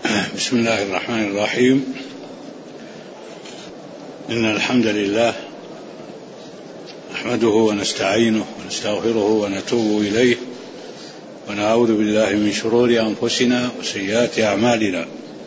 بسم الله الرحمن الرحيم. إن الحمد لله نحمده ونستعينه ونستغفره ونتوب إليه ونعوذ بالله من شرور أنفسنا وسيئات أعمالنا.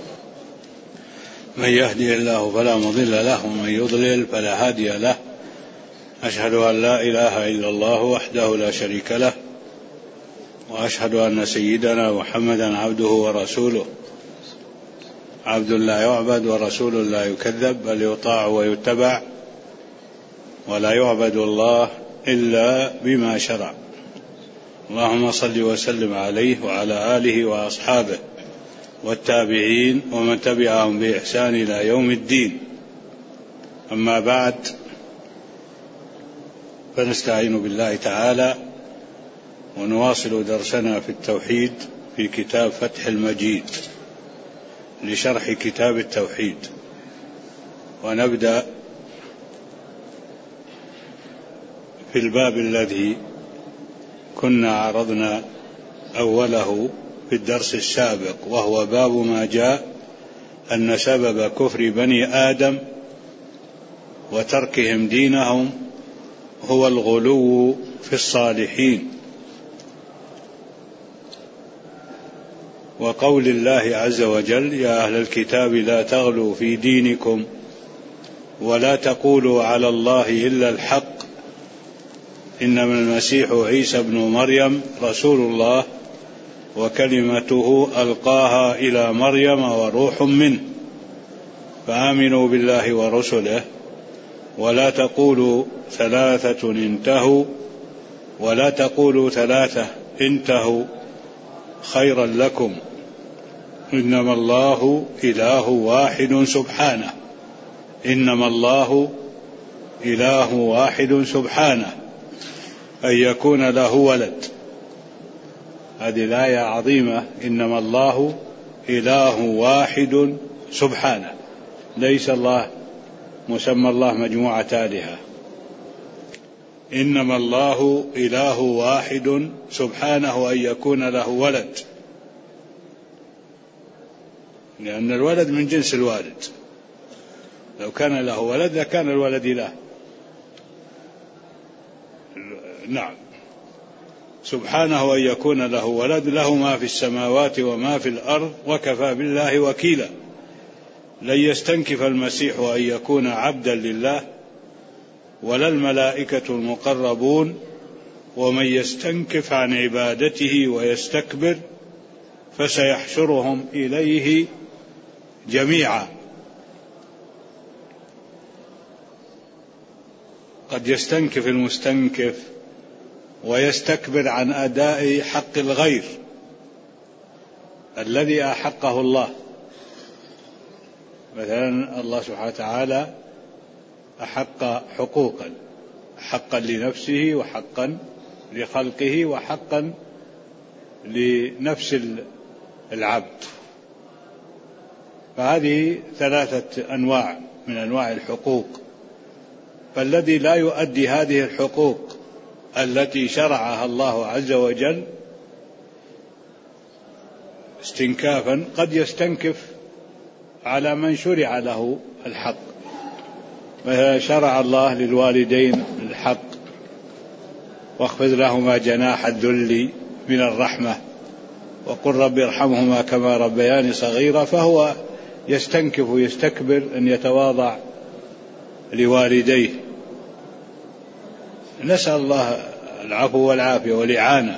من يهدي الله فلا مضل له ومن يضلل فلا هادي له. أشهد أن لا إله إلا الله وحده لا شريك له، وأشهد أن سيدنا محمدا عبده ورسوله، عبد لا يعبد ورسول لا يكذب، بل يطاع ويتبع، ولا يعبد الله إلا بما شرع. اللهم صل وسلم عليه وعلى آله وأصحابه والتابعين ومن تبعهم بإحسان إلى يوم الدين. أما بعد، فنستعين بالله تعالى ونواصل درسنا في التوحيد في كتاب فتح المجيد لشرح كتاب التوحيد، ونبدأ في الباب الذي كنا عرضنا أوله في الدرس السابق، وهو باب ما جاء أن سبب كفر بني آدم وتركهم دينهم هو الغلو في الصالحين، وقول الله عز وجل: يا أهل الكتاب لا تغلوا في دينكم ولا تقولوا على الله إلا الحق، إنما المسيح عيسى بن مريم رسول الله وكلمته ألقاها إلى مريم وروح منه، فآمنوا بالله ورسله ولا تقولوا ثلاثة انتهوا ولا تقولوا ثلاثة انتهوا خيرا لكم، إنما الله إله واحد سبحانه. إنما الله إله واحد سبحانه أن يكون له ولد. هذه الآية عظيمة. إنما الله إله واحد سبحانه، ليس الله مسمى الله مجموعة آلهة. إنما الله إله واحد سبحانه أن يكون له ولد، لأن الولد من جنس الوالد، لو كان له ولد لكان الولد إله. نعم، سبحانه أن يكون له ولد، له ما في السماوات وما في الأرض وكفى بالله وكيلا. لن يستنكف المسيح أن يكون عبدا لله ولا الملائكة المقربون، ومن يستنكف عن عبادته ويستكبر فسيحشرهم إليه جميعا. قد يستنكف المستنكف ويستكبر عن أداء حق الغير الذي أحقه الله. مثلا الله سبحانه وتعالى أحق حقوقا، حقا لنفسه وحقا لخلقه وحقا لنفس العبد، فهذه ثلاثة أنواع من أنواع الحقوق. فالذي لا يؤدي هذه الحقوق التي شرعها الله عز وجل استنكافا قد يستنكف على من شرع له الحق. مثلا شرع الله للوالدين الحق: واخفض لهما جناح الذل من الرحمة وقل رب ارحمهما كما ربياني صغيرا، فهو يستنكف ويستكبر أن يتواضع لوالديه. نسأل الله العفو والعافية والإعانة.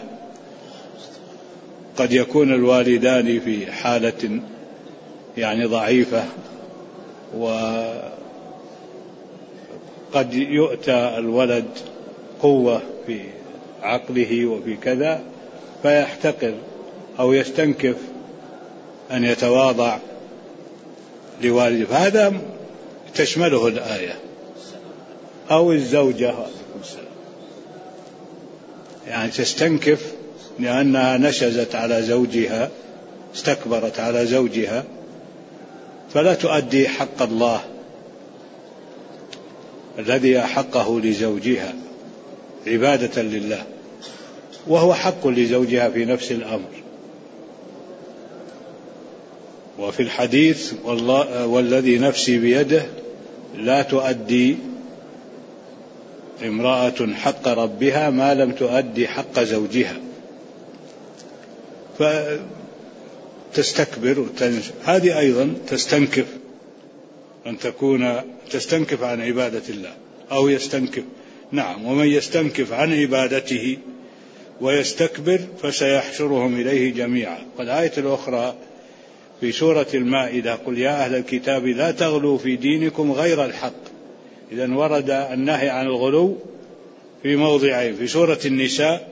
قد يكون الوالدان في حالة ضعيفة، وقد يؤتى الولد قوة في عقله وفي كذا فيحتقر أو يستنكف أن يتواضع لوالده، فهذا تشمله الآية. أو الزوجة تستنكف لأنها نشزت على زوجها، استكبرت على زوجها، فلا تؤدي حق الله الذي أحقه لزوجها عبادة لله، وهو حق لزوجها في نفس الأمر. وفي الحديث والذي نفسي بيده لا تؤدي امرأة حق ربها ما لم تؤدي حق زوجها، فتستكبر هذه أيضا تستنكف أن تكون تستنكف عن عبادة الله أو يستنكف. نعم، ومن يستنكف عن عبادته ويستكبر فسيحشرهم إليه جميعا. والآية الأخرى في سورة المائدة: قل يا أهل الكتاب لا تغلوا في دينكم غير الحق. إذن ورد النهي عن الغلو في موضعين: في سورة النساء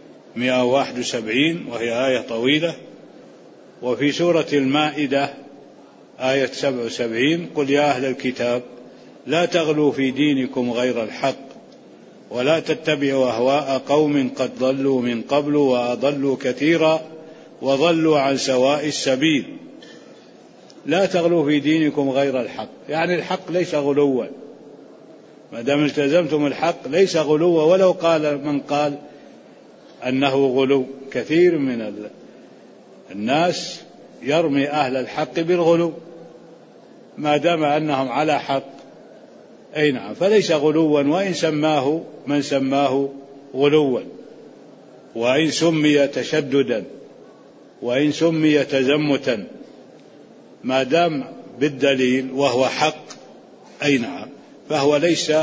171 وهي آية طويلة، وفي سورة المائدة آية 77: قل يا أهل الكتاب لا تغلوا في دينكم غير الحق ولا تتبعوا أهواء قوم قد ضلوا من قبل وأضلوا كثيرا وضلوا عن سواء السبيل. لا تغلوا في دينكم غير الحق، يعني الحق ليس غلوا، ما دام التزمتم الحق ليس غلوا، ولو قال من قال أنه غلو. كثير من الناس يرمي أهل الحق بالغلو ما دام أنهم على حق. أي نعم، فليس غلوا وإن سماه من سماه غلوا، وإن سمي تشددا، وإن سمي تزمتا، ما دام بالدليل وهو حق. أي نعم، فهو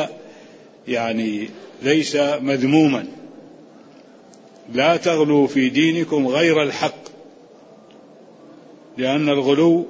ليس مذموما. لا تغلوا في دينكم غير الحق، لأن الغلو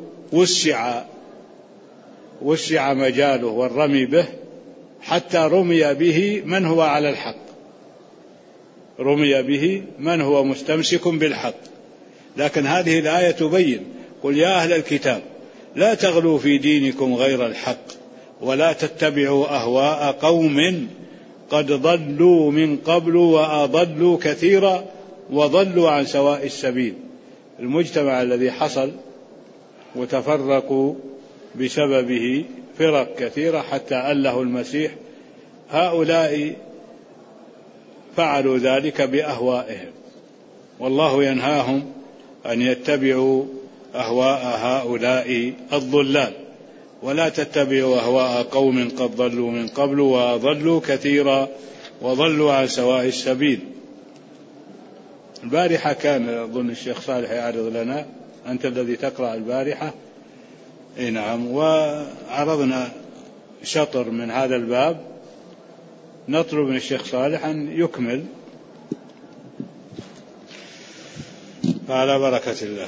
وسع مجاله والرمي به، حتى رمي به من هو على الحق، رمي به من هو مستمسك بالحق. لكن هذه الآية تبين: قل يا أهل الكتاب لا تغلوا في دينكم غير الحق ولا تتبعوا أهواء قوم قد ضلوا من قبل وأضلوا كثيرا وضلوا عن سواء السبيل. المجتمع الذي حصل وتفرقوا بسببه فرق كثيرة حتى أله المسيح، هؤلاء فعلوا ذلك بأهوائهم، والله ينهاهم أن يتبعوا أهواء هؤلاء الضلال. ولا تتبعوا أهواء قوم قد ضلوا من قبل وأضلوا كثيرا وضلوا عن سواء السبيل. البارحة كان أظن الشيخ صالح يعرض لنا، أنت الذي تقرأ البارحة. إيه نعم، وعرضنا شطر من هذا الباب، نطلب من الشيخ صالح أن يكمل على بركة الله.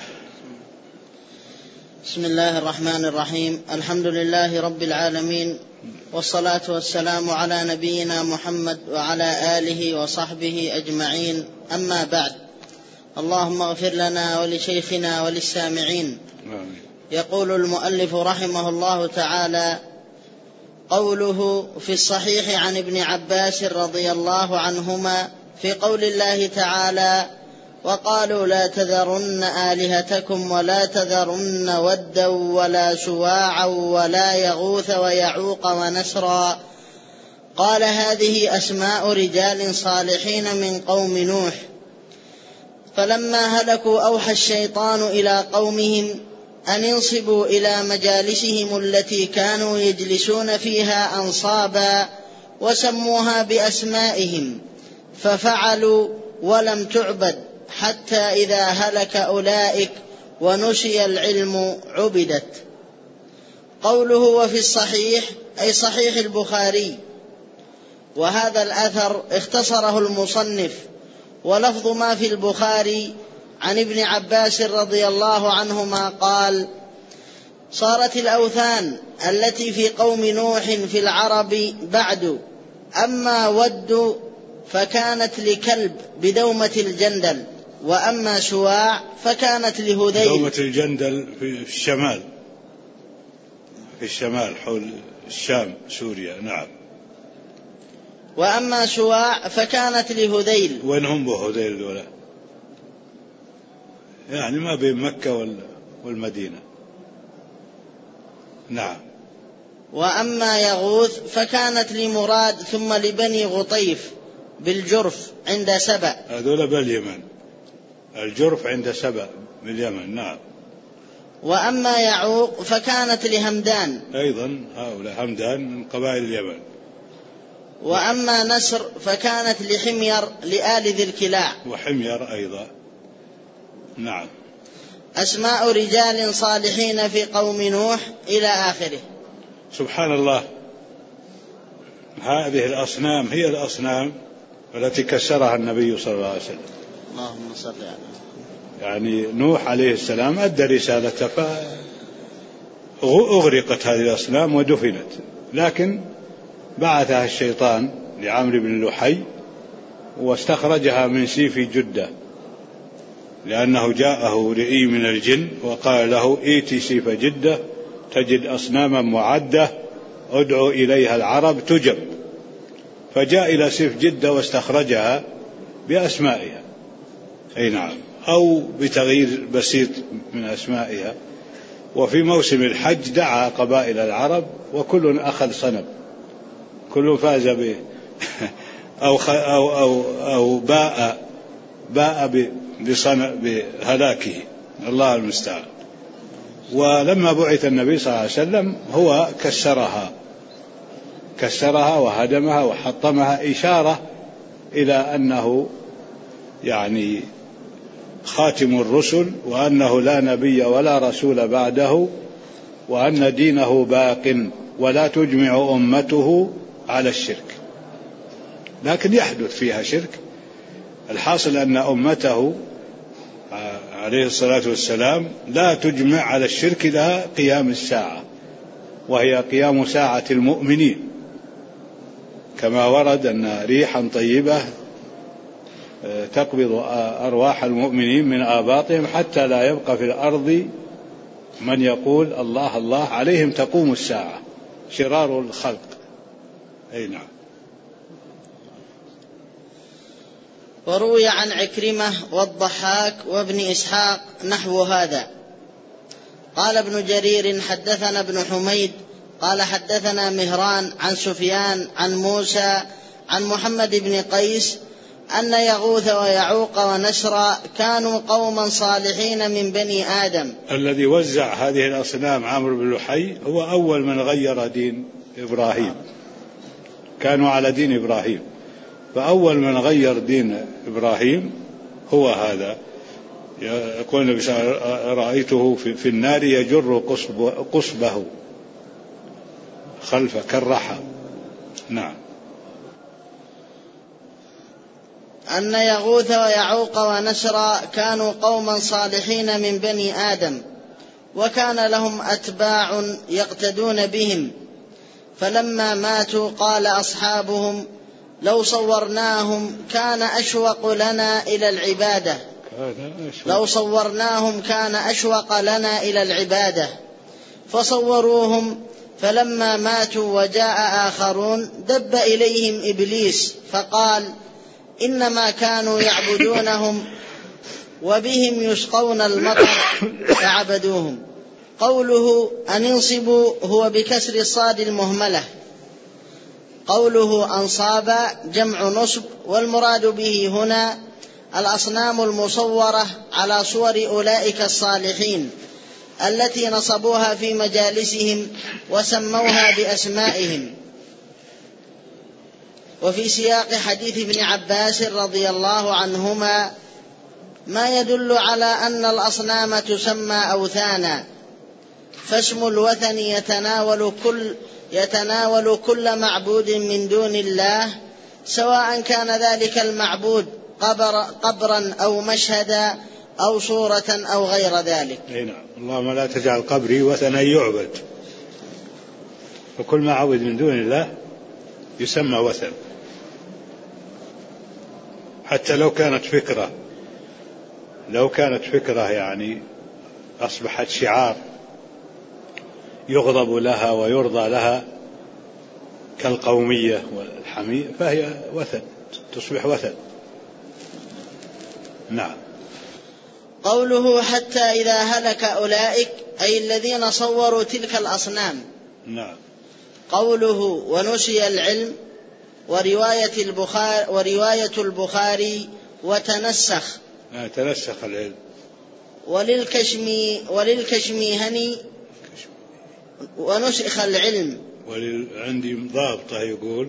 بسم الله الرحمن الرحيم. الحمد لله رب العالمين، والصلاة والسلام على نبينا محمد وعلى آله وصحبه أجمعين. أما بعد، اللهم اغفر لنا ولشيخنا وللسامعين. آمين. يقول المؤلف رحمه الله تعالى: قوله في الصحيح عن ابن عباس رضي الله عنهما في قول الله تعالى: وقالوا لا تذرن آلهتكم ولا تذرن ودا ولا سواعا ولا يغوث ويعوق ونسرا. قال: هذه أسماء رجال صالحين من قوم نوح، فلما هلكوا أوحى الشيطان إلى قومهم أن ينصبوا إلى مجالسهم التي كانوا يجلسون فيها أنصابا وسموها بأسمائهم، ففعلوا ولم تعبد، حتى إذا هلك أولئك ونسي العلم عبدت. قوله وفي الصحيح أي صحيح البخاري، وهذا الأثر اختصره المصنف، ولفظ ما في البخاري عن ابن عباس رضي الله عنهما قال: صارت الأوثان التي في قوم نوح في العرب بعد، أما ود فكانت لكلب بدومة الجندل، وأما سواع فكانت لهذيل. دومة الجندل في الشمال حول الشام سوريا. نعم. وأما سواع فكانت لهذيل. وين هم بهذيل دولة؟ يعني ما بين مكة والمدينة. نعم. وأما يغوث فكانت لمراد ثم لبني غطيف بالجرف عند سبأ. هذول باليمن، الجرف عند سبأ باليمن. نعم. وأما يعوق فكانت لهمدان، أيضا هؤلاء همدان من قبائل اليمن. وأما نسر فكانت لحمير لآل ذي الكلاع. وحمير أيضا. نعم. أسماء رجال صالحين في قوم نوح إلى آخره. سبحان الله، هذه الأصنام هي الأصنام التي كسرها النبي صلى الله عليه وسلم. اللهم صل على. يعني نوح عليه السلام أدى رسالته فأغرقت هذه الأصنام ودفنت، لكن بعثها الشيطان لعمرو بن لحي واستخرجها من سيف جدة، لأنه جاءه رئي من الجن وقال له ائت سيف جدة تجد أصناما معدة ادعو إليها العرب تجب. فجاء إلى سيف جدة واستخرجها بأسمائها، أي نعم، أو بتغيير بسيط من أسمائها. وفي موسم الحج دعا قبائل العرب وكل أخذ صنم، كل فاز به أو باء بهلاكه، الله المستعان. ولما بعث النبي صلى الله عليه وسلم هو كسرها وهدمها وحطمها، إشارة إلى أنه يعني خاتم الرسل، وأنه لا نبي ولا رسول بعده، وأن دينه باق ولا تجمع أمته على الشرك، لكن يحدث فيها شرك. الحاصل أن أمته عليه الصلاة والسلام لا تجمع على الشرك لها قيام الساعة، وهي قيام ساعة المؤمنين، كما ورد أن ريحا طيبة تقبض أرواح المؤمنين من آباطهم حتى لا يبقى في الأرض من يقول الله الله، عليهم تقوم الساعة، شرار الخلق. أي نعم. وروي عن عكرمة والضحاك وابن إسحاق نحو هذا. قال ابن جرير حدثنا ابن حميد قال حدثنا مهران عن سفيان عن موسى عن محمد بن قيس أن يغوث ويعوق ونسرا كانوا قوما صالحين من بني آدم. الذي وزع هذه الأصنام عمرو بن لحي هو أول من غير دين إبراهيم، كانوا على دين إبراهيم، فأول من غير دين إبراهيم هو هذا. يقول النبي صلى الله عليه وسلم رأيته في النار يجر قصبه خلفه كالرحى. نعم. أن يغوث ويعوق ونسرا كانوا قوما صالحين من بني آدم، وكان لهم أتباع يقتدون بهم، فلما ماتوا قال أصحابهم لو صورناهم كان أشوق لنا إلى العبادة فصوروهم، فلما ماتوا وجاء آخرون دب إليهم إبليس فقال إنما كانوا يعبدونهم وبهم يسقون المطر فعبدوهم. قوله أن انصبوا هو بكسر الصاد المهملة، قوله أنصاب جمع نصب، والمراد به هنا الأصنام المصورة على صور أولئك الصالحين التي نصبوها في مجالسهم وسموها بأسمائهم. وفي سياق حديث ابن عباس رضي الله عنهما ما يدل على أن الأصنام تسمى أوثانا، فاسم الوثن يتناول كل معبود من دون الله، سواء كان ذلك المعبود قبرا أو مشهدا أو صورة أو غير ذلك. نعم. اللهم لا تجعل قبري وثنا يعبد، فكل معبود من دون الله يسمى وثن، حتى لو كانت فكرة يعني أصبحت شعار يغضب لها ويرضى لها كالقومية والحمية، فهي وثن، تصبح وثن. نعم. قوله حتى إذا هلك أولئك أي الذين صوروا تلك الأصنام. نعم. قوله ونسي العلم، ورواية البخاري وتنسخ، تنسخ العلم، وللكشميهني ونسخ العلم. عندي ضابطة يقول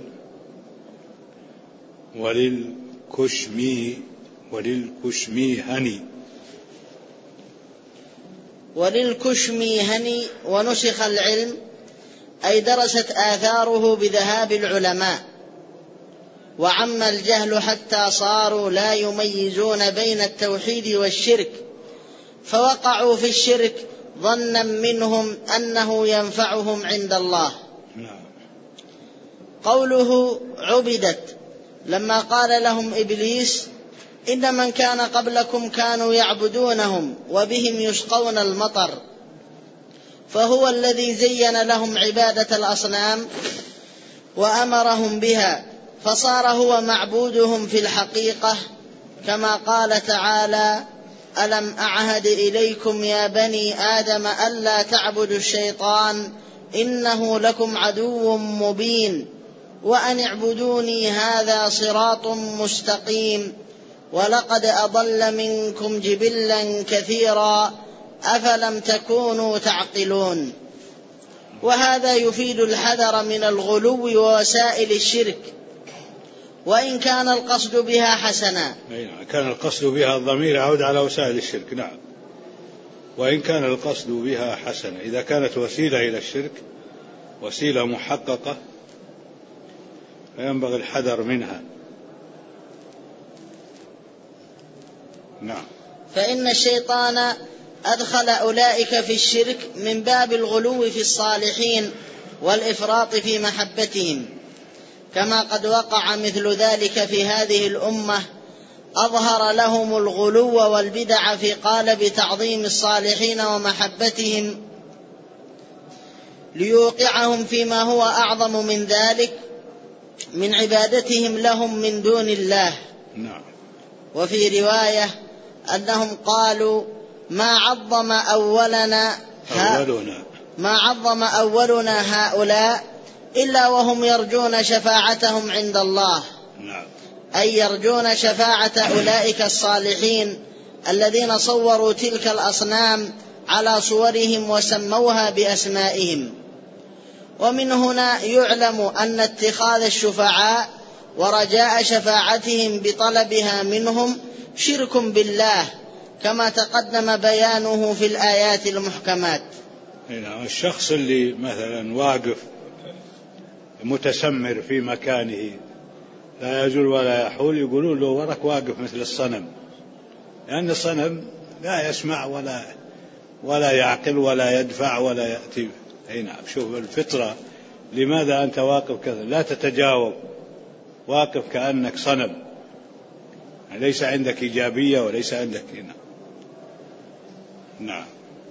وللكشميهني ونسخ العلم، أي درست آثاره بذهاب العلماء، وعم الجهل حتى صاروا لا يميزون بين التوحيد والشرك، فوقعوا في الشرك ظنا منهم أنه ينفعهم عند الله. قوله عبدت، لما قال لهم إبليس إن من كان قبلكم كانوا يعبدونهم وبهم يسقون المطر، فهو الذي زين لهم عبادة الأصنام وأمرهم بها، فصار هو معبودهم في الحقيقة، كما قال تعالى: ألم أعهد إليكم يا بني آدم ألا تعبدوا الشيطان إنه لكم عدو مبين وأن اعبدوني هذا صراط مستقيم ولقد أضل منكم جبلا كثيرا أفلم تكونوا تعقلون. وهذا يفيد الحذر من الغلو ووسائل الشرك، وإن كان القصد بها حسنا. كان القصد بها الضمير يعود على وسائل الشرك، نعم، وإن كان القصد بها حسنا، إذا كانت وسيلة إلى الشرك، وسيلة محققة، فينبغي الحذر منها. نعم. فإن الشيطان أدخل أولئك في الشرك من باب الغلو في الصالحين والإفراط في محبتهم، كما قد وقع مثل ذلك في هذه الأمة، أظهر لهم الغلو والبدع في قالب تعظيم الصالحين ومحبتهم ليوقعهم فيما هو أعظم من ذلك من عبادتهم لهم من دون الله. نعم. وفي رواية أنهم قالوا ما عظم أولنا هؤلاء إلا وهم يرجون شفاعتهم عند الله. نعم. أي يرجون شفاعة أولئك الصالحين الذين صوروا تلك الأصنام على صورهم وسموها بأسمائهم. ومن هنا يعلم أن اتخاذ الشفعاء ورجاء شفاعتهم بطلبها منهم شرك بالله، كما تقدم بيانه في الآيات المحكمات. الشخص اللي مثلا واقف متسمر في مكانه لا يزول ولا يحول، يقولون له ورك واقف مثل الصنم، لأن الصنم لا يسمع ولا يعقل ولا يدفع ولا يأتي. نعم. شوف الفطرة، لماذا أنت واقف كذا؟ لا تتجاوب، واقف كأنك صنم، ليس عندك إيجابية وليس عندك هنا. نعم.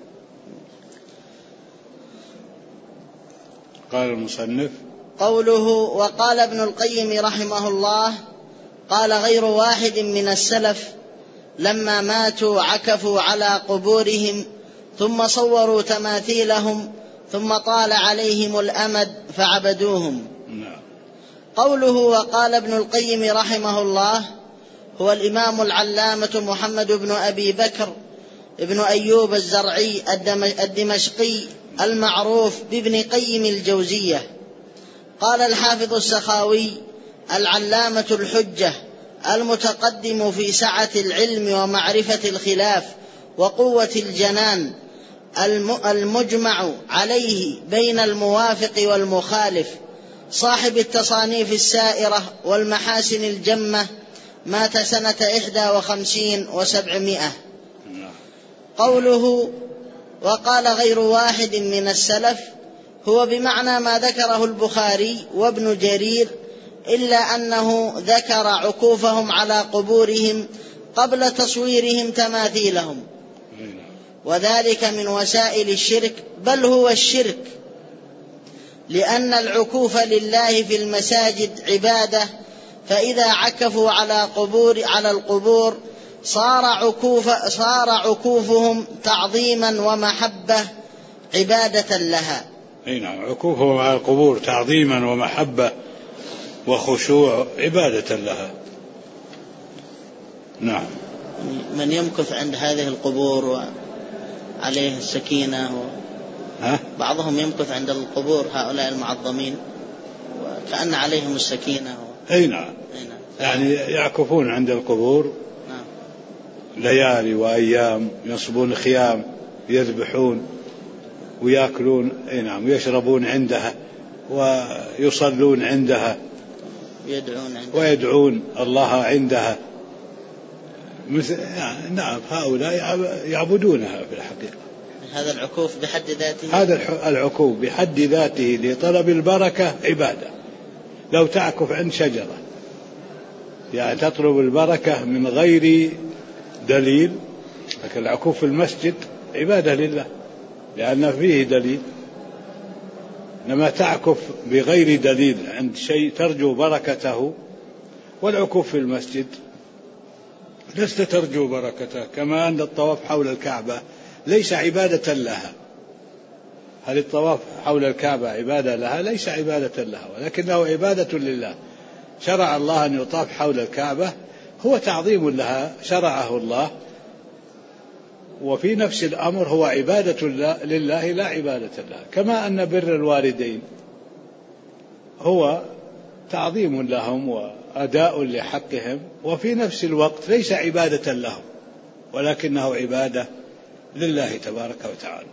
قال المصنف: قوله وقال ابن القيم رحمه الله: قال غير واحد من السلف لما ماتوا عكفوا على قبورهم ثم صوروا تماثيلهم ثم طال عليهم الأمد فعبدوهم. قوله وقال ابن القيم رحمه الله هو الإمام العلامة محمد بن أبي بكر ابن أيوب الزرعي الدمشقي المعروف بابن قيم الجوزية. قال الحافظ السخاوي: العلامة الحجة المتقدم في سعة العلم ومعرفة الخلاف وقوة الجنان، المجمع عليه بين الموافق والمخالف، صاحب التصانيف السائرة والمحاسن الجمة، مات سنة 51 و700. قوله وقال غير واحد من السلف هو بمعنى ما ذكره البخاري وابن جرير، إلا أنه ذكر عكوفهم على قبورهم قبل تصويرهم تماثيلهم، وذلك من وسائل الشرك، بل هو الشرك، لأن العكوف لله في المساجد عبادة، فإذا عكفوا على القبور صار عكوفهم تعظيما ومحبة عبادة لها. نعم. عكوفهم على القبور تعظيما ومحبة وخشوع عبادة لها. نعم. من يمكث عند هذه القبور عليه السكينة بعضهم يمكث عند القبور هؤلاء المعظمين وكأن عليهم السكينة أي نعم. يعني يعكفون عند القبور ليالي وأيام، ينصبون خيام، يذبحون ويأكلون نعم، ويشربون عندها ويصلون عندها ويدعون الله عندها مثل نعم. هؤلاء يعبدونها في الحقيقة. هذا العكوف بحد ذاته، هذا العكوف بحد ذاته لطلب البركة عبادة. لو تعكف عند شجرة يعني تطلب البركة من غير دليل، لكن العكوف في المسجد عبادة لله لأن فيه دليل. لما تعكف بغير دليل عند شيء ترجو بركته، والعكوف في المسجد لست ترجو بركته. كما أن الطواف حول الكعبة ليس عبادة لها. هل الطواف حول الكعبة عبادة لها؟ ليس عبادة لها، ولكنه عبادة لله. شرع الله أن يطاف حول الكعبة، هو تعظيم لها شرعه الله، وفي نفس الأمر هو عبادة لله لا عبادة لها. كما أن بر الوالدين هو تعظيم لهم وأداء لحقهم، وفي نفس الوقت ليس عبادة لهم ولكنه عبادة لله تبارك وتعالى.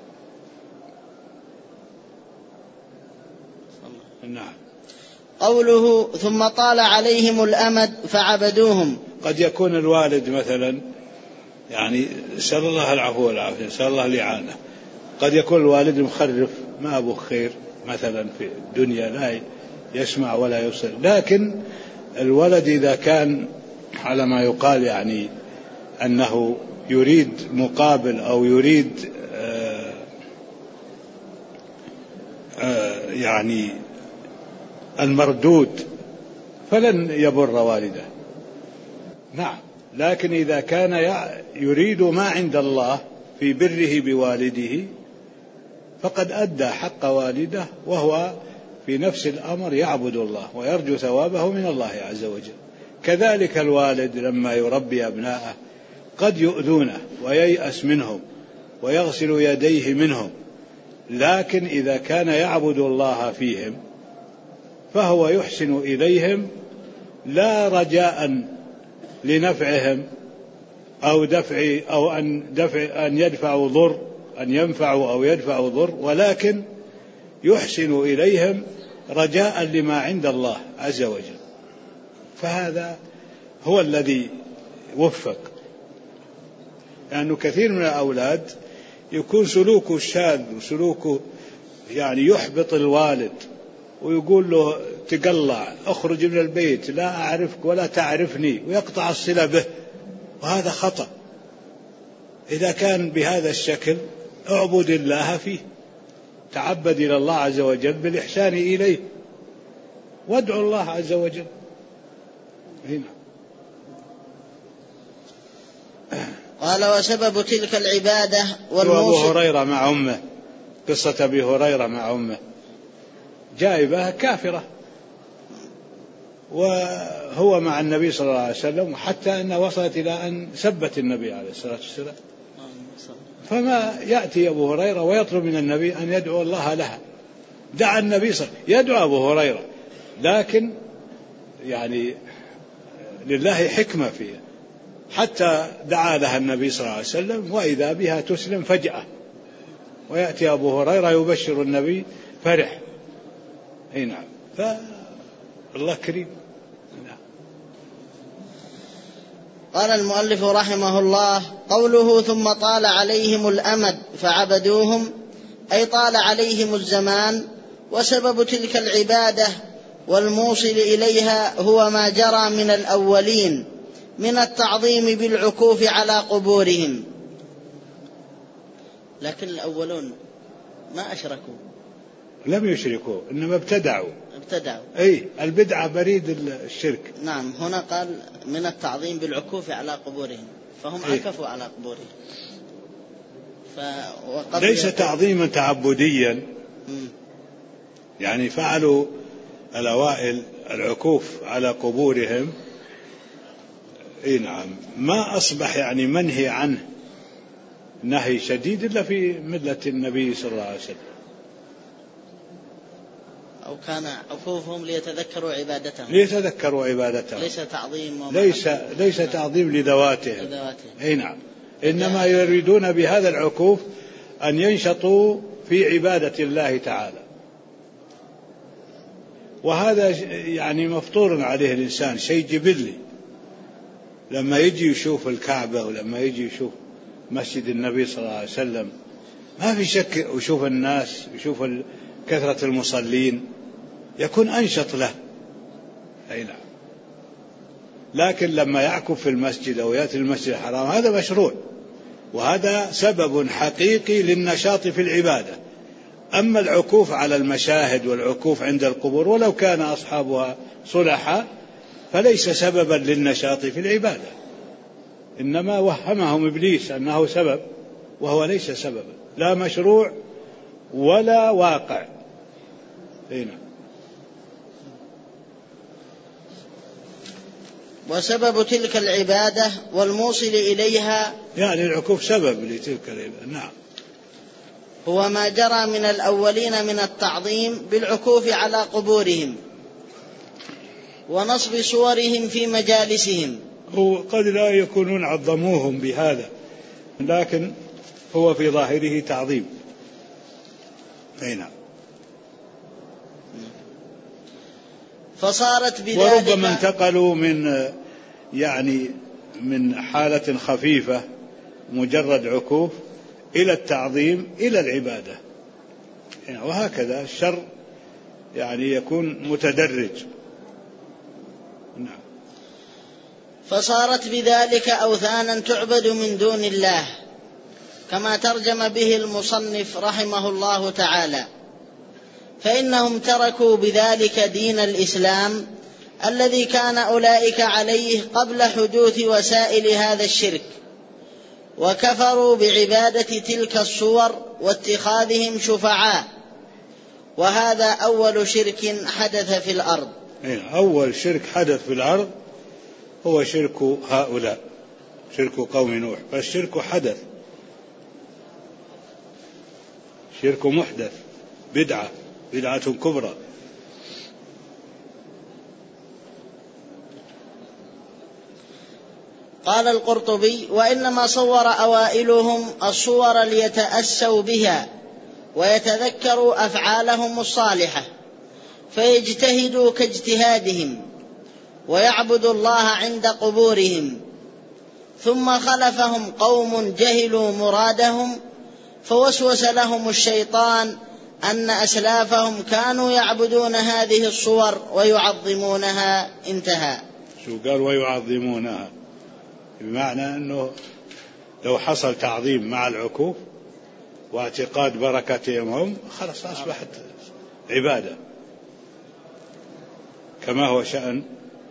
نعم. قوله ثم طال عليهم الأمد فعبدوهم. قد يكون الوالد مثلا يعني سأل الله العفو والعافية، سأل الله الإعانة. قد يكون الوالد مخرف ما أبوه خير مثلا في الدنيا، لا يسمع ولا يبصر، لكن الولد إذا كان على ما يقال يعني أنه يريد مقابل أو يريد يعني المردود فلن يبر والده. نعم. لكن إذا كان يريد ما عند الله في بره بوالده فقد أدى حق والده، وهو في نفس الأمر يعبد الله ويرجو ثوابه من الله عز وجل. كذلك الوالد لما يربي أبناءه قد يؤذونه وييأس منهم ويغسل يديه منهم، لكن إذا كان يعبد الله فيهم فهو يحسن إليهم لا رجاء لنفعهم أو دفع أو أن يدفعوا ضر، أن ينفعوا أو يدفعوا ضر، ولكن يحسن إليهم رجاء لما عند الله عز وجل. فهذا هو الذي وفق. لأنه كثير من الأولاد يكون سلوكه شاذ وسلوكه يعني يحبط الوالد ويقول له تقلع، اخرج من البيت، لا أعرفك ولا تعرفني، ويقطع الصلة به، وهذا خطأ. إذا كان بهذا الشكل اعبد الله فيه، تعبد إلى الله عز وجل بالإحسان إليه، وادعو الله عز وجل. هنا قال وسبب تلك العبادة أبو هريرة مع أمه، قصة أبي هريرة مع أمه، جائبة كافرة وهو مع النبي صلى الله عليه وسلم، وحتى أنها وصلت إلى أن سبت النبي عليه الصلاة والسلام. فما يأتي أبو هريرة ويطلب من النبي أن يدعو الله لها. دعا النبي صلى الله عليه وسلم، يدعو أبو هريرة، لكن يعني لله حكمة فيه، حتى دعا لها النبي صلى الله عليه وسلم وإذا بها تسلم فجأة، ويأتي أبو هريرة يبشر النبي فرح. أي نعم. فالله كريم. نعم. قال المؤلف رحمه الله قوله ثم طال عليهم الأمد فعبدوهم، أي طال عليهم الزمان، وسبب تلك العبادة والموصل إليها هو ما جرى من الأولين من التعظيم بالعكوف على قبورهم. لكن الأولون ما أشركوا، لم يشركوا، إنما ابتدعوا. أي البدعة بريد الشرك. نعم. هنا قال من التعظيم بالعكوف على قبورهم، فهم عكفوا على قبورهم. ليس تعظيما تعبديا، يعني فعلوا الأوائل العكوف على قبورهم. نعم. ما أصبح يعني منهي عنه نهي شديد إلا في ملة النبي صلى الله عليه وسلم. أو كان عكوفهم ليتذكروا عبادتهم ليس تعظيم ليس تعظيم لذواتهم. أي نعم، إنما يريدون بهذا العكوف أن ينشطوا في عبادة الله تعالى، وهذا يعني مفطور عليه الإنسان، شيء جبلي. لما يجي يشوف الكعبة ولما يجي يشوف مسجد النبي صلى الله عليه وسلم ما في شك، ويشوف الناس ويشوف كثرة المصلين يكون أنشط له. أي نعم. لكن لما يعكف في المسجد أو يأتي المسجد الحرام هذا مشروع، وهذا سبب حقيقي للنشاط في العبادة. أما العكوف على المشاهد والعكوف عند القبور ولو كان أصحابها صلحاء فليس سببا للنشاط في العبادة، إنما وهمهم إبليس أنه سبب وهو ليس سببا، لا مشروع ولا واقع. هنا. وسبب تلك العبادة والموصل إليها، يعني العكوف سبب لتلك العبادة. نعم. هو ما جرى من الأولين من التعظيم بالعكوف على قبورهم ونصب صورهم في مجالسهم. هو قد لا يكونون عظموهم بهذا، لكن هو في ظاهره تعظيم. نعم. فصارت بذلك، وربما انتقلوا من حالة خفيفة مجرد عكوف إلى التعظيم إلى العبادة، وهكذا الشر يكون متدرج. نعم. فصارت بذلك أوثانا تعبد من دون الله، كما ترجم به المصنف رحمه الله تعالى، فإنهم تركوا بذلك دين الإسلام الذي كان أولئك عليه قبل حدوث وسائل هذا الشرك، وكفروا بعبادة تلك الصور واتخاذهم شفعاء، وهذا أول شرك حدث في الأرض. أول شرك حدث في الأرض هو شرك هؤلاء، شرك قوم نوح. فالشرك حدث، شرك محدث، بدعة كبرى. قال القرطبي: وإنما صور أوائلهم الصور ليتأسوا بها ويتذكروا أفعالهم الصالحة فيجتهدوا كاجتهادهم ويعبدوا الله عند قبورهم، ثم خلفهم قوم جهلوا مرادهم فوسوس لهم الشيطان أن أسلافهم كانوا يعبدون هذه الصور ويعظمونها. انتهى. شو قال ويعظمونها؟ بمعنى أنه لو حصل تعظيم مع العكوف واعتقاد بركتهم هم خلاص أصبحت عبادة، كما هو شأن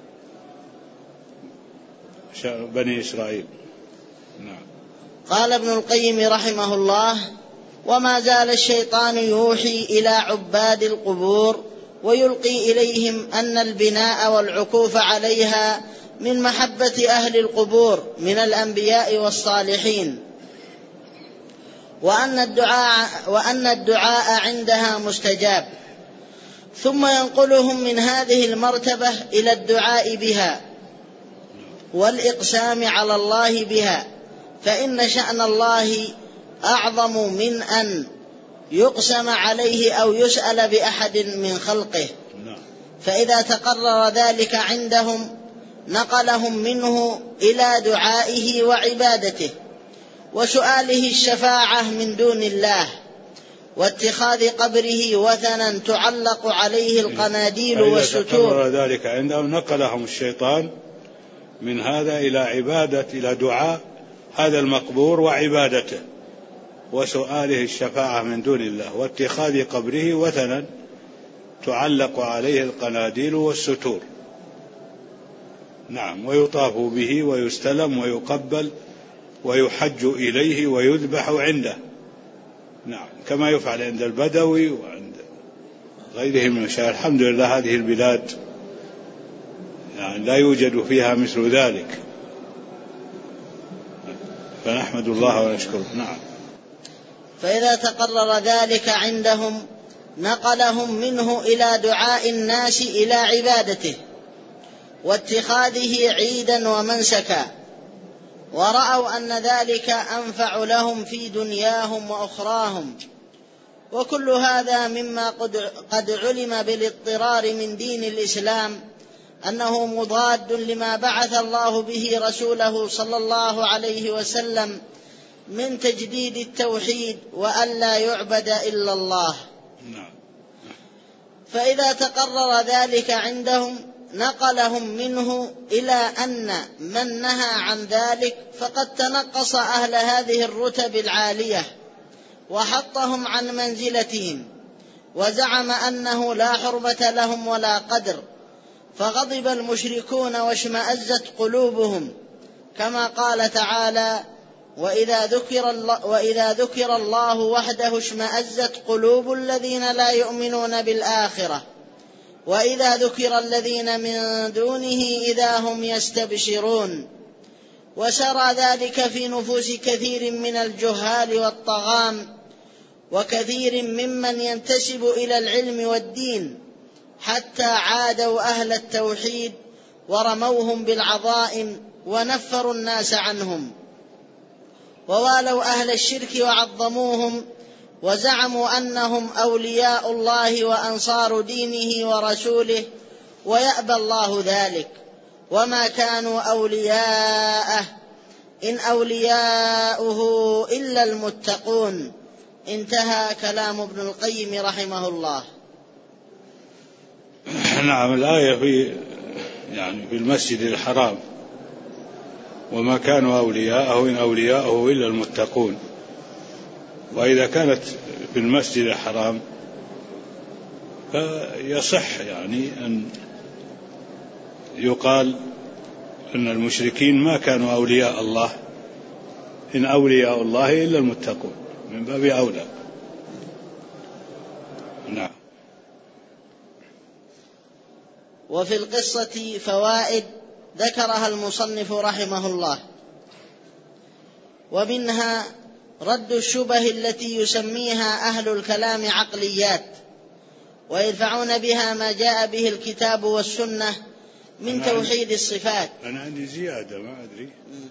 بني إسرائيل. نعم. قال ابن القيم رحمه الله: وما زال الشيطان يوحي إلى عباد القبور ويلقي إليهم أن البناء والعكوف عليها من محبة أهل القبور من الأنبياء والصالحين، وأن الدعاء عندها مستجاب، ثم ينقلهم من هذه المرتبة إلى الدعاء بها والإقسام على الله بها، فإن شأن الله أعظم من أن يقسم عليه أو يسأل بأحد من خلقه. فإذا تقرر ذلك عندهم نقلهم منه إلى دعائه وعبادته وسؤاله الشفاعة من دون الله واتخاذ قبره وثنا تعلق عليه القناديل والستور. فإذا تقرر ذلك عندهم نقلهم الشيطان من هذا إلى عبادة، إلى دعاء هذا المقبور وعبادته وسؤاله الشفاعة من دون الله واتخاذ قبره وثنا تعلق عليه القناديل والستور. نعم. ويطاف به ويستلم ويقبل ويحج إليه ويذبح عنده. نعم. كما يفعل عند البدوي وعند غيرهم من المشايخ. الحمد لله هذه البلاد لا يوجد فيها مثل ذلك. فنحمد الله ونشكره. نعم. فإذا تقرر ذلك عندهم نقلهم منه إلى دعاء الناس إلى عبادته واتخاذه عيدا ومنسكا، ورأوا أن ذلك أنفع لهم في دنياهم وأخراهم. وكل هذا مما قد علم بالاضطرار من دين الإسلام أنه مضاد لما بعث الله به رسوله صلى الله عليه وسلم من تجديد التوحيد وأن لا يعبد إلا الله. فإذا تقرر ذلك عندهم نقلهم منه إلى أن من نهى عن ذلك فقد تنقص أهل هذه الرتب العالية وحطهم عن منزلتهم، وزعم أنه لا حرمة لهم ولا قدر، فغضب المشركون واشمأزت قلوبهم، كما قال تعالى: وإذا ذكر الله وحده اشمأزت قلوب الذين لا يؤمنون بالآخرة وإذا ذكر الذين من دونه إذا هم يستبشرون. وسرى ذلك في نفوس كثير من الجهال والطغام وكثير ممن ينتسب إلى العلم والدين، حتى عادوا أهل التوحيد ورموهم بالعظائم ونفروا الناس عنهم، ووالوا أهل الشرك وعظموهم وزعموا أنهم أولياء الله وأنصار دينه ورسوله، ويأبى الله ذلك، وما كانوا أولياءه إن أولياؤه إلا المتقون. انتهى كلام ابن القيم رحمه الله. نعم. الآية في المسجد الحرام: وما كانوا أولياءه إن أولياؤه إلا المتقون. وإذا كانت في المسجد الحرام فيصح أن يقال أن المشركين ما كانوا أولياء الله، إن أولياء الله إلا المتقون، من باب أولى. نعم. وفي القصة فوائد ذكرها المصنف رحمه الله، ومنها رد الشبه التي يسميها أهل الكلام عقليات، ويدفعون بها ما جاء به الكتاب والسنة من توحيد الصفات. أنا عندي زيادة ما أدري.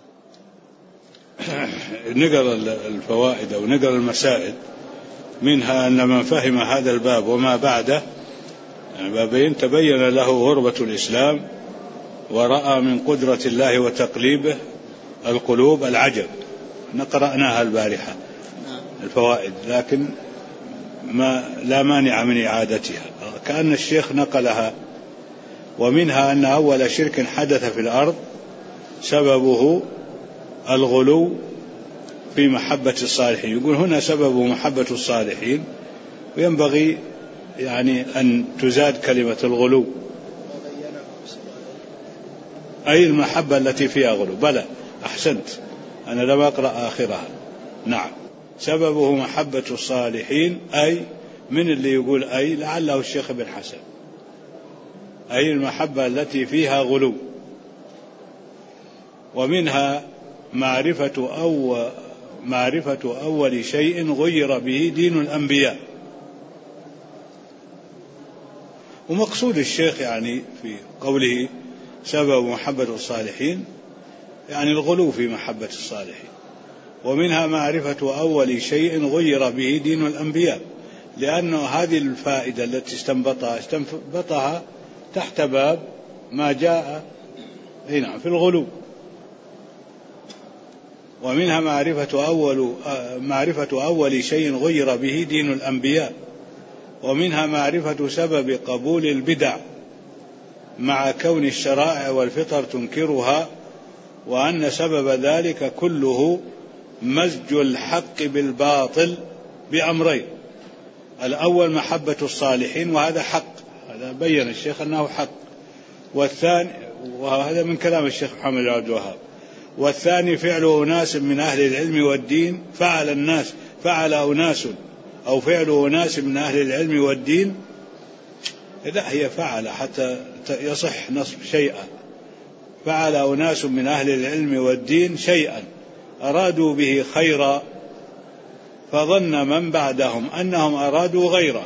نقرأ الفوائد أو نقرأ المسائل. منها أن من فهم هذا الباب وما بعده، بابين، تبين له غربة الإسلام ورأى من قدرة الله وتقليبه القلوب العجب. نقرأناها البارحة الفوائد، لكن لا مانع من إعادتها، كأن الشيخ نقلها. ومنها أن أول شرك حدث في الأرض سببه الغلو في محبة الصالحين. يقول هنا سببه محبة الصالحين، وينبغي أن تزاد كلمة الغلو، أي المحبة التي فيها غلو. بلى، أحسنت، أنا لم أقرأ آخرها. نعم. سببه محبة الصالحين، أي من اللي يقول أي لعله الشيخ بن حسن، أي المحبة التي فيها غلو. ومنها معرفة أول شيء غير به دين الأنبياء. ومقصود الشيخ في قوله سبب محبة الصالحين الغلو في محبة الصالحين. ومنها معرفة أول شيء غير به دين الأنبياء، لأن هذه الفائدة التي استنبطها تحت باب ما جاء في الغلو. ومنها معرفة أول شيء غير به دين الأنبياء. ومنها معرفة سبب قبول البدع مع كون الشرائع والفطر تنكرها، وأن سبب ذلك كله مزج الحق بالباطل بأمرين: الأول محبة الصالحين، وهذا حق، هذا بين الشيخ أنه حق، والثاني، وهذا من كلام الشيخ محمد عبد الوهاب، والثاني فعل أناس من أهل العلم والدين، فعل أناس أو فعل أناس من أهل العلم والدين. لا، هي فعل حتى يصح نصب شيئا، فعل أناس من أهل العلم والدين شيئا، أرادوا به خيرا فظن من بعدهم أنهم أرادوا غيره.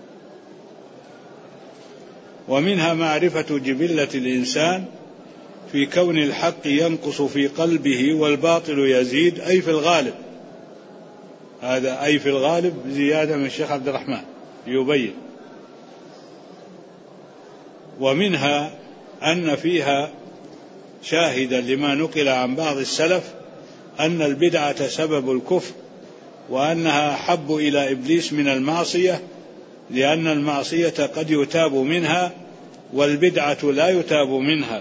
ومنها معرفة جبلة الإنسان في كون الحق ينقص في قلبه والباطل يزيد، أي في الغالب. هذا أي في الغالب زيادة من الشيخ عبد الرحمن يبين. ومنها أن فيها شاهدا لما نقل عن بعض السلف أن البدعة سبب الكفر، وأنها أحب إلى إبليس من المعصية، لأن المعصية قد يتاب منها والبدعة لا يتاب منها.